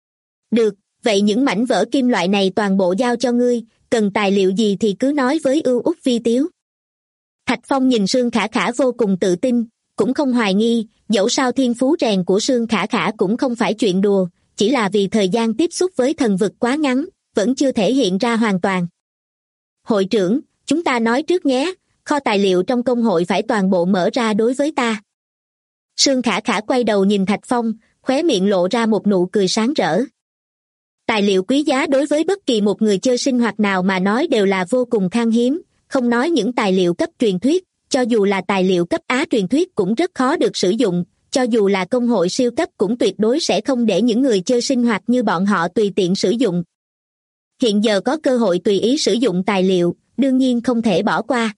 Được, vậy những mảnh vỡ kim loại này toàn bộ giao cho ngươi, cần tài liệu gì thì cứ nói với Ưu Úc Vi Tiếu. Thạch Phong nhìn Sương Khả Khả vô cùng tự tin, cũng không hoài nghi, dẫu sao thiên phú rèn của Sương Khả Khả cũng không phải chuyện đùa, chỉ là vì thời gian tiếp xúc với thần vực quá ngắn, vẫn chưa thể hiện ra hoàn toàn. Hội trưởng, chúng ta nói trước nhé, kho tài liệu trong công hội phải toàn bộ mở ra đối với ta. Sương Khả Khả quay đầu nhìn Thạch Phong, khóe miệng lộ ra một nụ cười sáng rỡ. Tài liệu quý giá đối với bất kỳ một người chơi sinh hoạt nào mà nói đều là vô cùng khan hiếm, không nói những tài liệu cấp truyền thuyết, cho dù là tài liệu cấp Á truyền thuyết cũng rất khó được sử dụng, cho dù là công hội siêu cấp cũng tuyệt đối sẽ không để những người chơi sinh hoạt như bọn họ tùy tiện sử dụng. Hiện giờ có cơ hội tùy ý sử dụng tài liệu, đương nhiên không thể bỏ qua.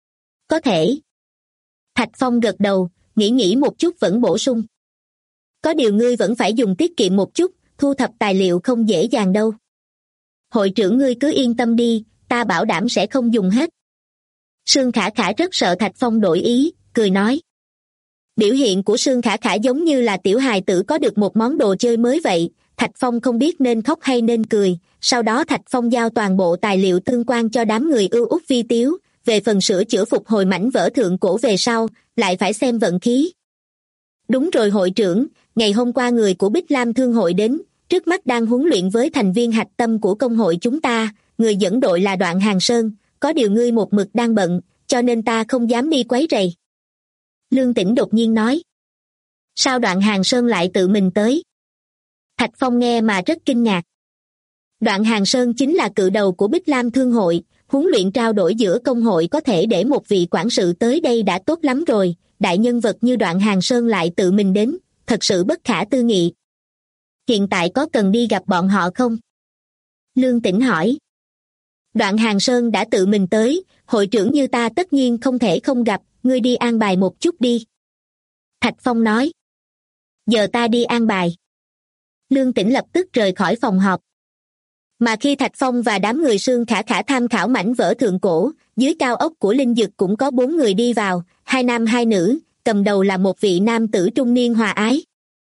Có thể. Thạch Phong gật đầu, nghĩ một chút vẫn bổ sung. Có điều ngươi vẫn phải dùng tiết kiệm một chút, thu thập tài liệu không dễ dàng đâu. Hội trưởng ngươi cứ yên tâm đi, ta bảo đảm sẽ không dùng hết. Sương Khả Khả rất sợ Thạch Phong đổi ý, cười nói. Biểu hiện của Sương Khả Khả giống như là tiểu hài tử có được một món đồ chơi mới vậy, Thạch Phong không biết nên khóc hay nên cười, sau đó Thạch Phong giao toàn bộ tài liệu tương quan cho đám người Ưu Úc Vi Tiếu, về phần sửa chữa phục hồi mảnh vỡ thượng cổ về sau, lại phải xem vận khí. Đúng rồi hội trưởng, ngày hôm qua người của Bích Lam Thương hội đến, trước mắt đang huấn luyện với thành viên hạch tâm của công hội chúng ta, người dẫn đội là Đoạn Hàng Sơn, có điều ngươi một mực đang bận, cho nên ta không dám đi quấy rầy. Lương Tĩnh đột nhiên nói. Sao Đoạn Hàng Sơn lại tự mình tới? Thạch Phong nghe mà rất kinh ngạc. Đoạn Hàng Sơn chính là cự đầu của Bích Lam Thương hội, huấn luyện trao đổi giữa công hội có thể để một vị quản sự tới đây đã tốt lắm rồi, đại nhân vật như Đoạn Hàng Sơn lại tự mình đến, thật sự bất khả tư nghị. Hiện tại có cần đi gặp bọn họ không? Lương Tĩnh hỏi. Đoạn Hàng Sơn đã tự mình tới, hội trưởng như ta tất nhiên không thể không gặp, ngươi đi an bài một chút đi. Thạch Phong nói. Giờ ta đi an bài. Lương Tĩnh lập tức rời khỏi phòng họp. Mà khi Thạch Phong và đám người Sương Khả Khả tham khảo mảnh vỡ thượng cổ, dưới cao ốc của Linh Dực cũng có 4 người đi vào, 2 nam 2 nữ, cầm đầu là một vị nam tử trung niên hòa ái.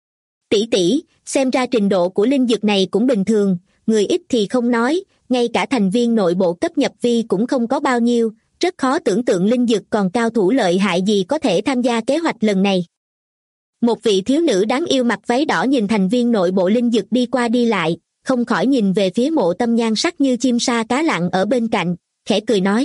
Tỷ tỷ, xem ra trình độ của Linh Dực này cũng bình thường, người ít thì không nói, ngay cả thành viên nội bộ cấp nhập vi cũng không có bao nhiêu, rất khó tưởng tượng Linh Dực còn cao thủ lợi hại gì có thể tham gia kế hoạch lần này. Một vị thiếu nữ đáng yêu mặc váy đỏ nhìn thành viên nội bộ Linh Dực đi qua đi lại, không khỏi nhìn về phía Mộ Tâm nhan sắc như chim sa cá lặn ở bên cạnh, khẽ cười nói.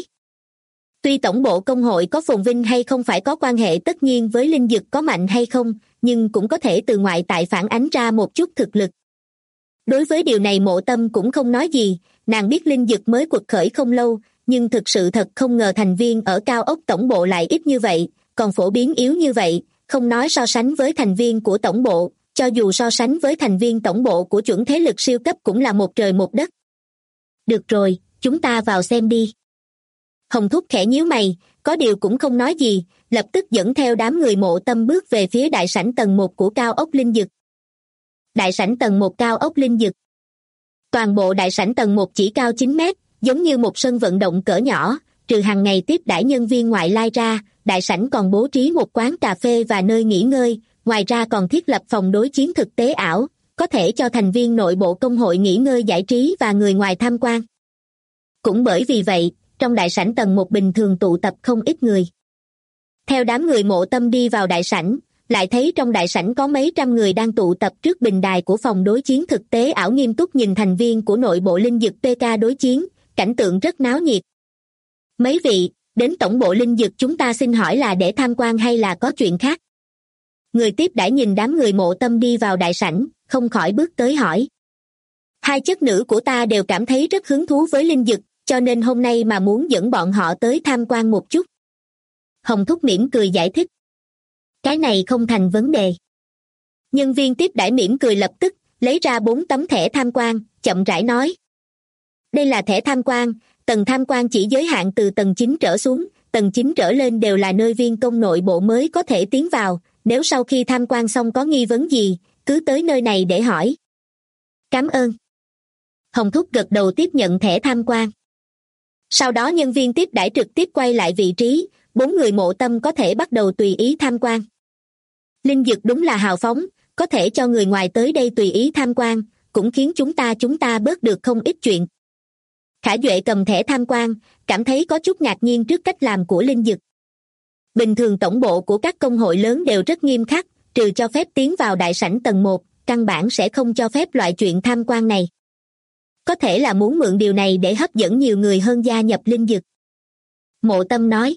Tuy tổng bộ công hội có phồn vinh hay không phải có quan hệ tất nhiên với Linh Dực có mạnh hay không, nhưng cũng có thể từ ngoại tại phản ánh ra một chút thực lực. Đối với điều này Mộ Tâm cũng không nói gì, nàng biết Linh Dực mới quật khởi không lâu, nhưng thực sự thật không ngờ thành viên ở cao ốc tổng bộ lại ít như vậy, còn phổ biến yếu như vậy, không nói so sánh với thành viên của tổng bộ, cho dù so sánh với thành viên tổng bộ của chuẩn thế lực siêu cấp cũng là một trời một đất. Được rồi, chúng ta vào xem đi. Hồng Thúc khẽ nhíu mày, có điều cũng không nói gì, lập tức dẫn theo đám người Mộ Tâm bước về phía đại sảnh tầng 1 của cao ốc Linh Dực. Đại sảnh tầng 1 cao ốc Linh Dực. Toàn bộ đại sảnh tầng 1 chỉ cao 9 mét, giống như một sân vận động cỡ nhỏ, trừ hàng ngày tiếp đãi nhân viên ngoại lai ra, đại sảnh còn bố trí một quán cà phê và nơi nghỉ ngơi, ngoài ra còn thiết lập phòng đối chiến thực tế ảo, có thể cho thành viên nội bộ công hội nghỉ ngơi giải trí và người ngoài tham quan. Cũng bởi vì vậy, trong đại sảnh tầng 1 bình thường tụ tập không ít người. Theo đám người Mộ Tâm đi vào đại sảnh, lại thấy trong đại sảnh có mấy trăm người đang tụ tập trước bình đài của phòng đối chiến thực tế ảo nghiêm túc nhìn thành viên của nội bộ Linh Dực PK đối chiến, cảnh tượng rất náo nhiệt. Mấy vị, đến tổng bộ Linh Dực chúng ta xin hỏi là để tham quan hay là có chuyện khác? Người tiếp đãi nhìn đám người Mộ Tâm đi vào đại sảnh, không khỏi bước tới hỏi. Hai chất nữ của ta đều cảm thấy rất hứng thú với Linh Dực, cho nên hôm nay mà muốn dẫn bọn họ tới tham quan một chút. Hồng Thúc mỉm cười giải thích. Cái này không thành vấn đề. Nhân viên tiếp đãi mỉm cười lập tức, lấy ra 4 tấm thẻ tham quan, chậm rãi nói. Đây là thẻ tham quan, tầng tham quan chỉ giới hạn từ tầng 9 trở xuống, tầng 9 trở lên đều là nơi viên công nội bộ mới có thể tiến vào, nếu sau khi tham quan xong có nghi vấn gì, cứ tới nơi này để hỏi. Cảm ơn. Hồng Thúc gật đầu tiếp nhận thẻ tham quan. Sau đó nhân viên tiếp đãi trực tiếp quay lại vị trí, 4 người Mộ Tâm có thể bắt đầu tùy ý tham quan. Linh Dực đúng là hào phóng, có thể cho người ngoài tới đây tùy ý tham quan, cũng khiến chúng ta bớt được không ít chuyện. Khả Duệ cầm thẻ tham quan, cảm thấy có chút ngạc nhiên trước cách làm của Linh Dực. Bình thường tổng bộ của các công hội lớn đều rất nghiêm khắc, trừ cho phép tiến vào đại sảnh tầng 1, căn bản sẽ không cho phép loại chuyện tham quan này. Có thể là muốn mượn điều này để hấp dẫn nhiều người hơn gia nhập Linh Dực. Mộ Tâm nói.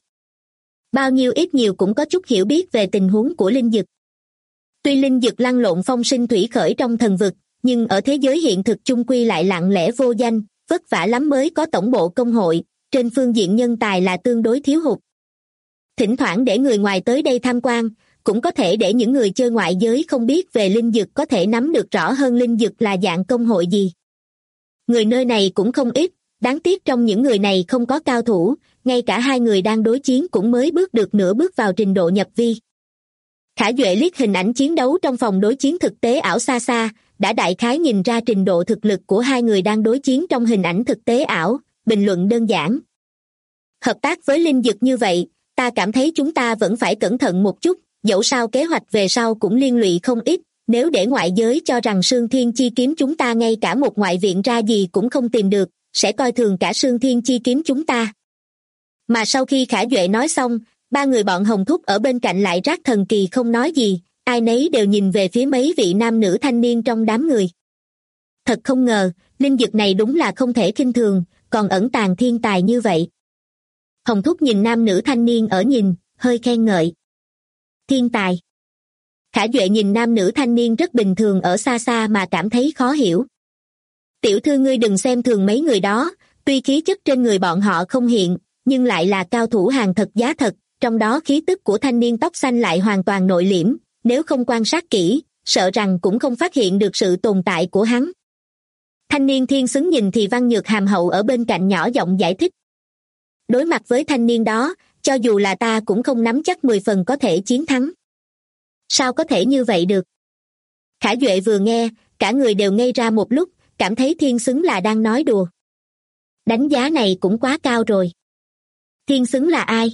Bao nhiêu ít nhiều cũng có chút hiểu biết về tình huống của Linh Dực. Tuy Linh Dực lăn lộn phong sinh thủy khởi trong thần vực, nhưng ở thế giới hiện thực chung quy lại lặng lẽ vô danh, vất vả lắm mới có tổng bộ công hội, trên phương diện nhân tài là tương đối thiếu hụt. Thỉnh thoảng để người ngoài tới đây tham quan, cũng có thể để những người chơi ngoại giới không biết về Linh Dực có thể nắm được rõ hơn Linh Dực là dạng công hội gì. Người nơi này cũng không ít, đáng tiếc trong những người này không có cao thủ, ngay cả hai người đang đối chiến cũng mới bước được nửa bước vào trình độ nhập vi. Khả Duệ liếc hình ảnh chiến đấu trong phòng đối chiến thực tế ảo xa xa, đã đại khái nhìn ra trình độ thực lực của hai người đang đối chiến trong hình ảnh thực tế ảo, bình luận đơn giản. Hợp tác với Linh Dực như vậy, ta cảm thấy chúng ta vẫn phải cẩn thận một chút, dẫu sao kế hoạch về sau cũng liên lụy không ít, nếu để ngoại giới cho rằng Sương Thiên Chi Kiếm chúng ta ngay cả một ngoại viện ra gì cũng không tìm được, sẽ coi thường cả Sương Thiên Chi Kiếm chúng ta. Mà sau khi Khả Duệ nói xong, ba người bọn Hồng Thúc ở bên cạnh lại rác thần kỳ không nói gì, ai nấy đều nhìn về phía mấy vị nam nữ thanh niên trong đám người. Thật không ngờ, Linh Dực này đúng là không thể khinh thường, còn ẩn tàng thiên tài như vậy. Hồng Thúc nhìn nam nữ thanh niên ở nhìn, hơi khen ngợi. Thiên tài. Khả Duệ nhìn nam nữ thanh niên rất bình thường ở xa xa mà cảm thấy khó hiểu. Tiểu thư ngươi đừng xem thường mấy người đó, tuy khí chất trên người bọn họ không hiện, nhưng lại là cao thủ hàng thật giá thật, trong đó khí tức của thanh niên tóc xanh lại hoàn toàn nội liễm, nếu không quan sát kỹ, sợ rằng cũng không phát hiện được sự tồn tại của hắn. Thanh niên thiên xứng nhìn thì Văn Nhược hàm hậu ở bên cạnh nhỏ giọng giải thích. Đối mặt với thanh niên đó, cho dù là ta cũng không nắm chắc 10 phần có thể chiến thắng. Sao có thể như vậy được? Khả Duệ vừa nghe, cả người đều ngây ra một lúc, cảm thấy thiên xứng là đang nói đùa. Đánh giá này cũng quá cao rồi. Thiên xứng là ai?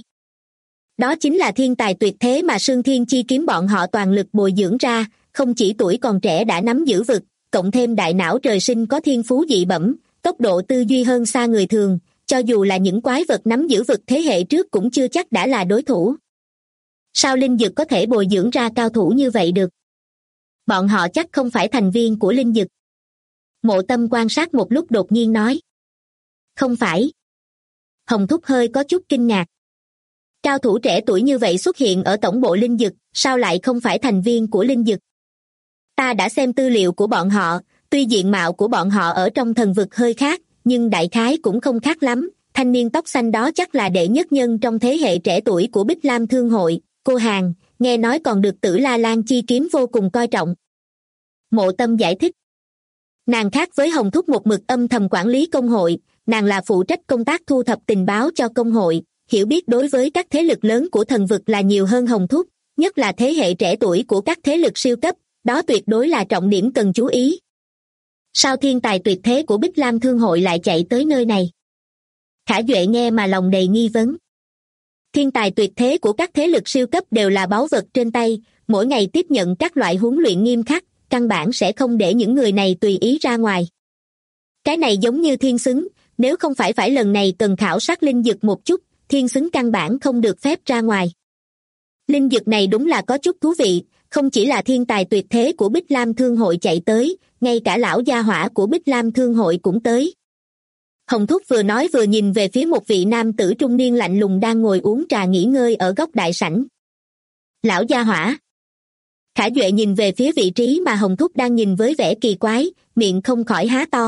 Đó chính là thiên tài tuyệt thế mà Sương Thiên Chi Kiếm bọn họ toàn lực bồi dưỡng ra, không chỉ tuổi còn trẻ đã nắm giữ vực, cộng thêm đại não trời sinh có thiên phú dị bẩm, tốc độ tư duy hơn xa người thường, cho dù là những quái vật nắm giữ vực thế hệ trước cũng chưa chắc đã là đối thủ. Sao Linh Dực có thể bồi dưỡng ra cao thủ như vậy được? Bọn họ chắc không phải thành viên của Linh Dực. Mộ Tâm quan sát một lúc đột nhiên nói. Không phải. Hồng Thúc hơi có chút kinh ngạc. Cao thủ trẻ tuổi như vậy xuất hiện ở tổng bộ Linh Dực, sao lại không phải thành viên của Linh Dực? Ta đã xem tư liệu của bọn họ, tuy diện mạo của bọn họ ở trong thần vực hơi khác, nhưng đại khái cũng không khác lắm. Thanh niên tóc xanh đó chắc là đệ nhất nhân trong thế hệ trẻ tuổi của Bích Lam Thương hội, cô Hàn, nghe nói còn được Tử La Lan Chi Kiếm vô cùng coi trọng. Mộ Tâm giải thích. Nàng khác với Hồng Thúc một mực âm thầm quản lý công hội, nàng là phụ trách công tác thu thập tình báo cho công hội, hiểu biết đối với các thế lực lớn của thần vực là nhiều hơn Hồng Thúc, nhất là thế hệ trẻ tuổi của các thế lực siêu cấp, đó tuyệt đối là trọng điểm cần chú ý. Sao thiên tài tuyệt thế của Bích Lam Thương hội lại chạy tới nơi này? Khả Duệ nghe mà lòng đầy nghi vấn. Thiên tài tuyệt thế của các thế lực siêu cấp đều là báu vật trên tay, mỗi ngày tiếp nhận các loại huấn luyện nghiêm khắc, căn bản sẽ không để những người này tùy ý ra ngoài. Cái này giống như thiên xứng, nếu không phải lần này cần khảo sát linh dực một chút, thiên xứng căn bản không được phép ra ngoài. Linh dực này đúng là có chút thú vị, không chỉ là thiên tài tuyệt thế của Bích Lam Thương hội chạy tới, ngay cả lão gia hỏa của Bích Lam Thương hội cũng tới. Hồng Thúc vừa nói vừa nhìn về phía một vị nam tử trung niên lạnh lùng đang ngồi uống trà nghỉ ngơi ở góc đại sảnh. Lão gia hỏa. Khả Duệ nhìn về phía vị trí mà Hồng Thúc đang nhìn với vẻ kỳ quái, miệng không khỏi há to.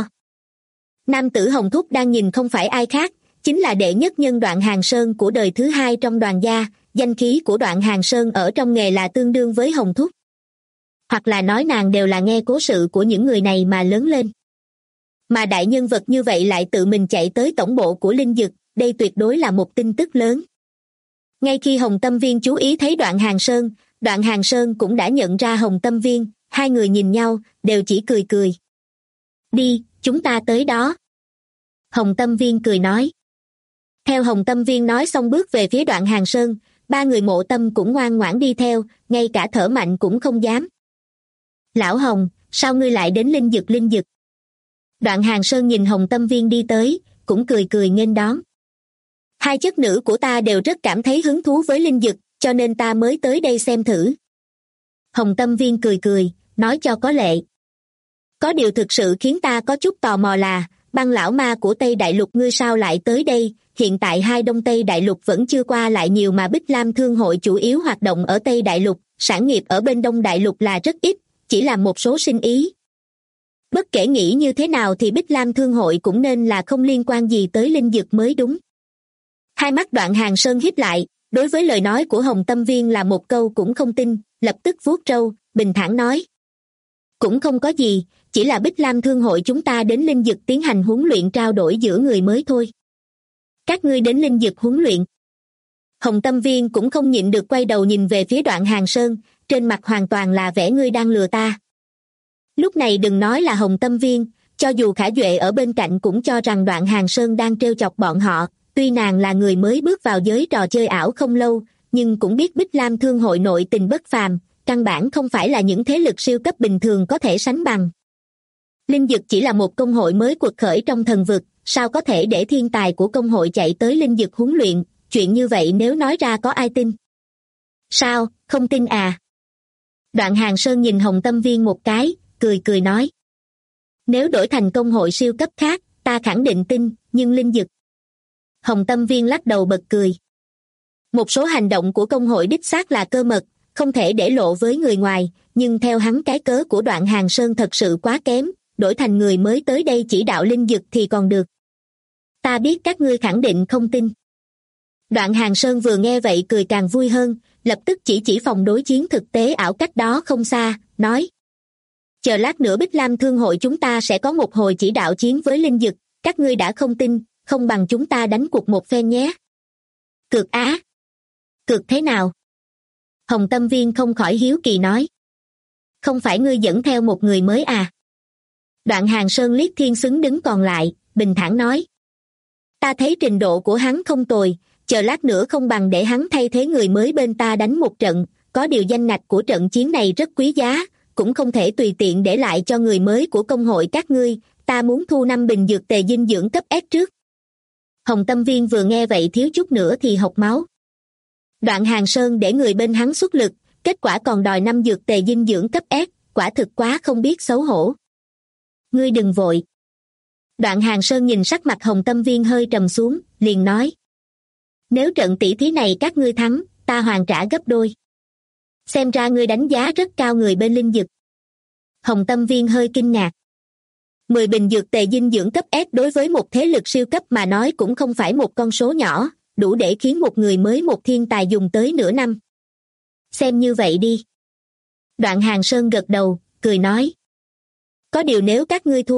Nam tử Hồng Thúc đang nhìn không phải ai khác, chính là đệ nhất nhân Đoạn Hàng Sơn của đời thứ hai trong Đoàn gia, danh khí của Đoạn Hàng Sơn ở trong nghề là tương đương với Hồng Thúc. Hoặc là nói nàng đều là nghe cố sự của những người này mà lớn lên. Mà đại nhân vật như vậy lại tự mình chạy tới tổng bộ của linh dực, đây tuyệt đối là một tin tức lớn. Ngay khi Hồng Tâm Viên chú ý thấy Đoạn Hàng Sơn cũng đã nhận ra Hồng Tâm Viên, hai người nhìn nhau, đều chỉ cười cười. Đi, chúng ta tới đó. Hồng Tâm Viên cười nói. Theo Hồng Tâm Viên nói xong bước về phía Đoạn Hàng Sơn, ba người Mộ Tâm cũng ngoan ngoãn đi theo, ngay cả thở mạnh cũng không dám. Lão Hồng, sao ngươi lại đến linh dực? Đoạn Hàng Sơn nhìn Hồng Tâm Viên đi tới, cũng cười cười nghênh đón. Hai chất nữ của ta đều rất cảm thấy hứng thú với linh dực, cho nên ta mới tới đây xem thử. Hồng Tâm Viên cười cười, nói cho có lệ. Có điều thực sự khiến ta có chút tò mò là, băng lão ma của Tây Đại Lục ngươi sao lại tới đây, hiện tại hai Đông Tây Đại Lục vẫn chưa qua lại nhiều mà Bích Lam Thương hội chủ yếu hoạt động ở Tây Đại Lục, sản nghiệp ở bên Đông Đại Lục là rất ít, chỉ là một số sinh ý. Bất kể nghĩ như thế nào thì Bích Lam Thương hội cũng nên là không liên quan gì tới linh dực mới đúng. Hai mắt Đoạn Hàng Sơn híp lại, đối với lời nói của Hồng Tâm Viên là một câu cũng không tin, lập tức vuốt râu, bình thản nói. Cũng không có gì, chỉ là Bích Lam Thương hội chúng ta đến linh dực tiến hành huấn luyện trao đổi giữa người mới thôi. Các ngươi đến linh dực huấn luyện. Hồng Tâm Viên cũng không nhịn được quay đầu nhìn về phía Đoạn Hàng Sơn, trên mặt hoàn toàn là vẻ ngươi đang lừa ta. Lúc này đừng nói là Hồng Tâm Viên, cho dù Khả Duệ ở bên cạnh cũng cho rằng Đoạn Hàng Sơn đang trêu chọc bọn họ, tuy nàng là người mới bước vào giới trò chơi ảo không lâu, nhưng cũng biết Bích Lam Thương hội nội tình bất phàm, căn bản không phải là những thế lực siêu cấp bình thường có thể sánh bằng. Linh dực chỉ là một công hội mới quật khởi trong thần vực, sao có thể để thiên tài của công hội chạy tới linh dực huấn luyện, chuyện như vậy nếu nói ra có ai tin? Sao, không tin à? Đoạn Hàng Sơn nhìn Hồng Tâm Viên một cái, cười nói. Nếu đổi thành công hội siêu cấp khác, ta khẳng định tin, nhưng linh dực. Hồng Tâm Viên lắc đầu bật cười. Một số hành động của công hội đích xác là cơ mật, không thể để lộ với người ngoài, nhưng theo hắn cái cớ của Đoạn Hàng Sơn thật sự quá kém, đổi thành người mới tới đây chỉ đạo linh dực thì còn được. Ta biết các ngươi khẳng định không tin. Đoạn Hàng Sơn vừa nghe vậy cười càng vui hơn, lập tức chỉ phòng đối chiến thực tế ảo cách đó không xa, nói. Chờ lát nữa Bích Lam Thương hội chúng ta sẽ có một hồi chỉ đạo chiến với linh dực, các ngươi đã không tin, không bằng chúng ta đánh cuộc một phen nhé. Cược á? Cược thế nào? Hồng Tâm Viên không khỏi hiếu kỳ nói. Không phải ngươi dẫn theo một người mới à? Đoạn Hàng Sơn liếc Thiên Xứng đứng còn lại, bình thản nói. Ta thấy trình độ của hắn không tồi, chờ lát nữa không bằng để hắn thay thế người mới bên ta đánh một trận, có điều danh ngạch của trận chiến này rất quý giá, cũng không thể tùy tiện để lại cho người mới của công hội các ngươi, ta muốn thu 5 bình dược tề dinh dưỡng cấp S trước. Hồng Tâm Viên vừa nghe vậy thiếu chút nữa thì hộc máu. Đoạn Hàng Sơn để người bên hắn xuất lực, kết quả còn đòi 5 dược tề dinh dưỡng cấp S, quả thực quá không biết xấu hổ. Ngươi đừng vội. Đoạn Hàng Sơn nhìn sắc mặt Hồng Tâm Viên hơi trầm xuống, liền nói. Nếu trận tỷ thí này các ngươi thắng, ta hoàn trả gấp đôi. Xem ra ngươi đánh giá rất cao người bên linh dực. Hồng Tâm Viên hơi kinh ngạc. 10 bình dược tề dinh dưỡng cấp S đối với một thế lực siêu cấp mà nói cũng không phải một con số nhỏ, đủ để khiến một người mới một thiên tài dùng tới nửa năm. Xem như vậy đi. Đoạn Hàng Sơn gật đầu, cười nói. Có điều nếu các ngươi thua,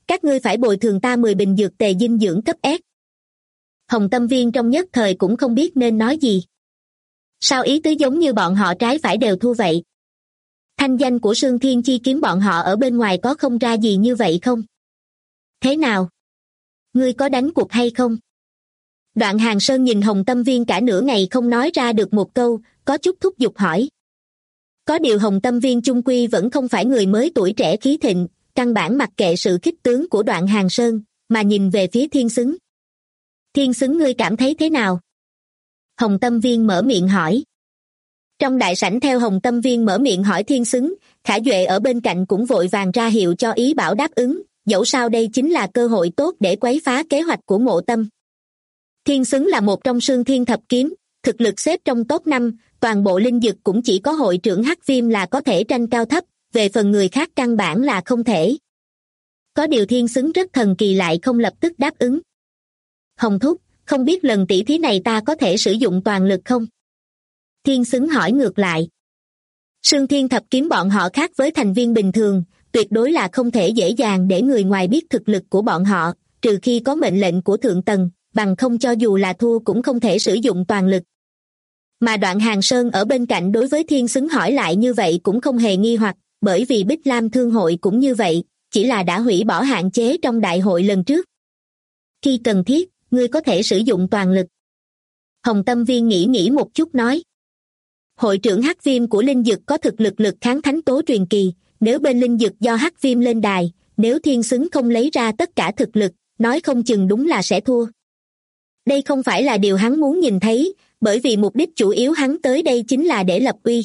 các ngươi phải bồi thường ta 10 bình dược tề dinh dưỡng cấp S. Hồng Tâm Viên trong nhất thời cũng không biết nên nói gì. Sao ý tứ giống như bọn họ trái phải đều thua vậy? Thanh danh của Sương Thiên Chi kiếm bọn họ ở bên ngoài có không ra gì như vậy không? Thế nào? Ngươi có đánh cuộc hay không? Đoạn Hàng Sơn nhìn Hồng Tâm Viên cả nửa ngày không nói ra được một câu, có chút thúc giục hỏi. Có điều Hồng Tâm Viên chung quy vẫn không phải người mới tuổi trẻ khí thịnh, căn bản mặc kệ sự khích tướng của Đoạn Hàng Sơn, mà nhìn về phía Thiên Xứng. Thiên Xứng, ngươi cảm thấy thế nào? Hồng Tâm Viên mở miệng hỏi. Trong đại sảnh theo Hồng Tâm Viên mở miệng hỏi Thiên Xứng, Khả Duệ ở bên cạnh cũng vội vàng ra hiệu cho ý bảo đáp ứng, dẫu sao đây chính là cơ hội tốt để quấy phá kế hoạch của Mộ Tâm. Thiên Xứng là một trong Sương Thiên Thập Kiếm, thực lực xếp trong top 5, toàn bộ linh dực cũng chỉ có hội trưởng Hắc Viêm là có thể tranh cao thấp, về phần người khác căn bản là không thể. Có điều Thiên Xứng rất thần kỳ lại không lập tức đáp ứng. Hồng Thúc, không biết lần tỷ thí này ta có thể sử dụng toàn lực không? Thiên Xứng hỏi ngược lại. Sương Thiên Thập Kiếm bọn họ khác với thành viên bình thường, tuyệt đối là không thể dễ dàng để người ngoài biết thực lực của bọn họ, trừ khi có mệnh lệnh của thượng tầng, bằng không cho dù là thua cũng không thể sử dụng toàn lực. Mà Đoạn Hàng Sơn ở bên cạnh đối với Thiên Xứng hỏi lại như vậy cũng không hề nghi hoặc, bởi vì Bích Lam Thương hội cũng như vậy, chỉ là đã hủy bỏ hạn chế trong đại hội lần trước. Khi cần thiết, ngươi có thể sử dụng toàn lực. Hồng Tâm Viên nghĩ một chút nói. Hội trưởng Hắc Viêm của linh dực có thực lực lực kháng thánh tố truyền kỳ, nếu bên linh dực do Hắc Viêm lên đài, nếu Thiên Xứng không lấy ra tất cả thực lực, nói không chừng đúng là sẽ thua. Đây không phải là điều hắn muốn nhìn thấy, bởi vì mục đích chủ yếu hắn tới đây chính là để lập uy.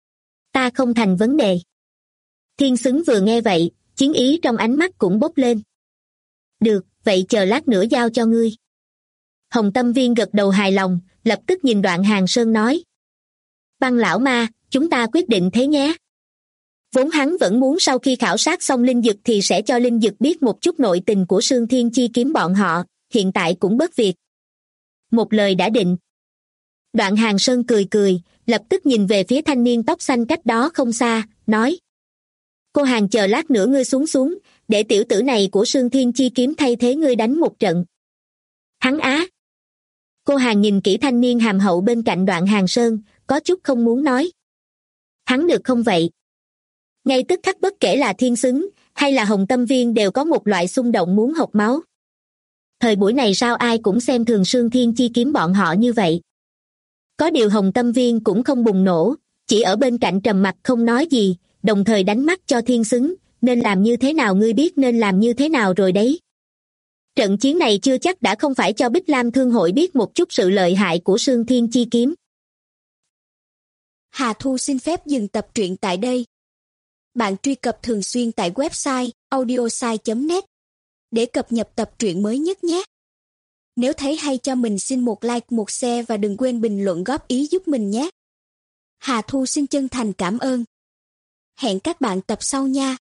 Ta không thành vấn đề. Thiên Xứng vừa nghe vậy, chiến ý trong ánh mắt cũng bốc lên. Được, vậy chờ lát nữa giao cho ngươi. Hồng Tâm Viên gật đầu hài lòng, lập tức nhìn Đoạn Hàng Sơn nói. Băng lão ma, chúng ta quyết định thế nhé. Vốn hắn vẫn muốn sau khi khảo sát xong linh dực thì sẽ cho linh dực biết một chút nội tình của Sương Thiên Chi kiếm bọn họ, hiện tại cũng bất việc. Một lời đã định. Đoạn Hàng Sơn cười cười, lập tức nhìn về phía thanh niên tóc xanh cách đó không xa, nói. Cô Hàng, chờ lát nữa ngươi xuống, để tiểu tử này của Sương Thiên Chi kiếm thay thế ngươi đánh một trận. Hắn á. Cô Hàng nhìn kỹ thanh niên hàm hậu bên cạnh Đoạn Hàng Sơn, có chút không muốn nói. Hắn được không vậy? Ngay tức khắc bất kể là Thiên Xứng, hay là Hồng Tâm Viên đều có một loại xung động muốn hộc máu. Thời buổi này sao ai cũng xem thường Sương Thiên Chi kiếm bọn họ như vậy. Có điều Hồng Tâm Viên cũng không bùng nổ, chỉ ở bên cạnh trầm mặc không nói gì, đồng thời đánh mắt cho Thiên Xứng, nên làm như thế nào ngươi biết nên làm như thế nào rồi đấy. Trận chiến này chưa chắc đã không phải cho Bích Lam Thương hội biết một chút sự lợi hại của Sương Thiên Chi kiếm. Hà Thu xin phép dừng tập truyện tại đây. Bạn truy cập thường xuyên tại website audiosai.net để cập nhật tập truyện mới nhất nhé. Nếu thấy hay cho mình xin một like, một share và đừng quên bình luận góp ý giúp mình nhé. Hà Thu xin chân thành cảm ơn. Hẹn các bạn tập sau nha.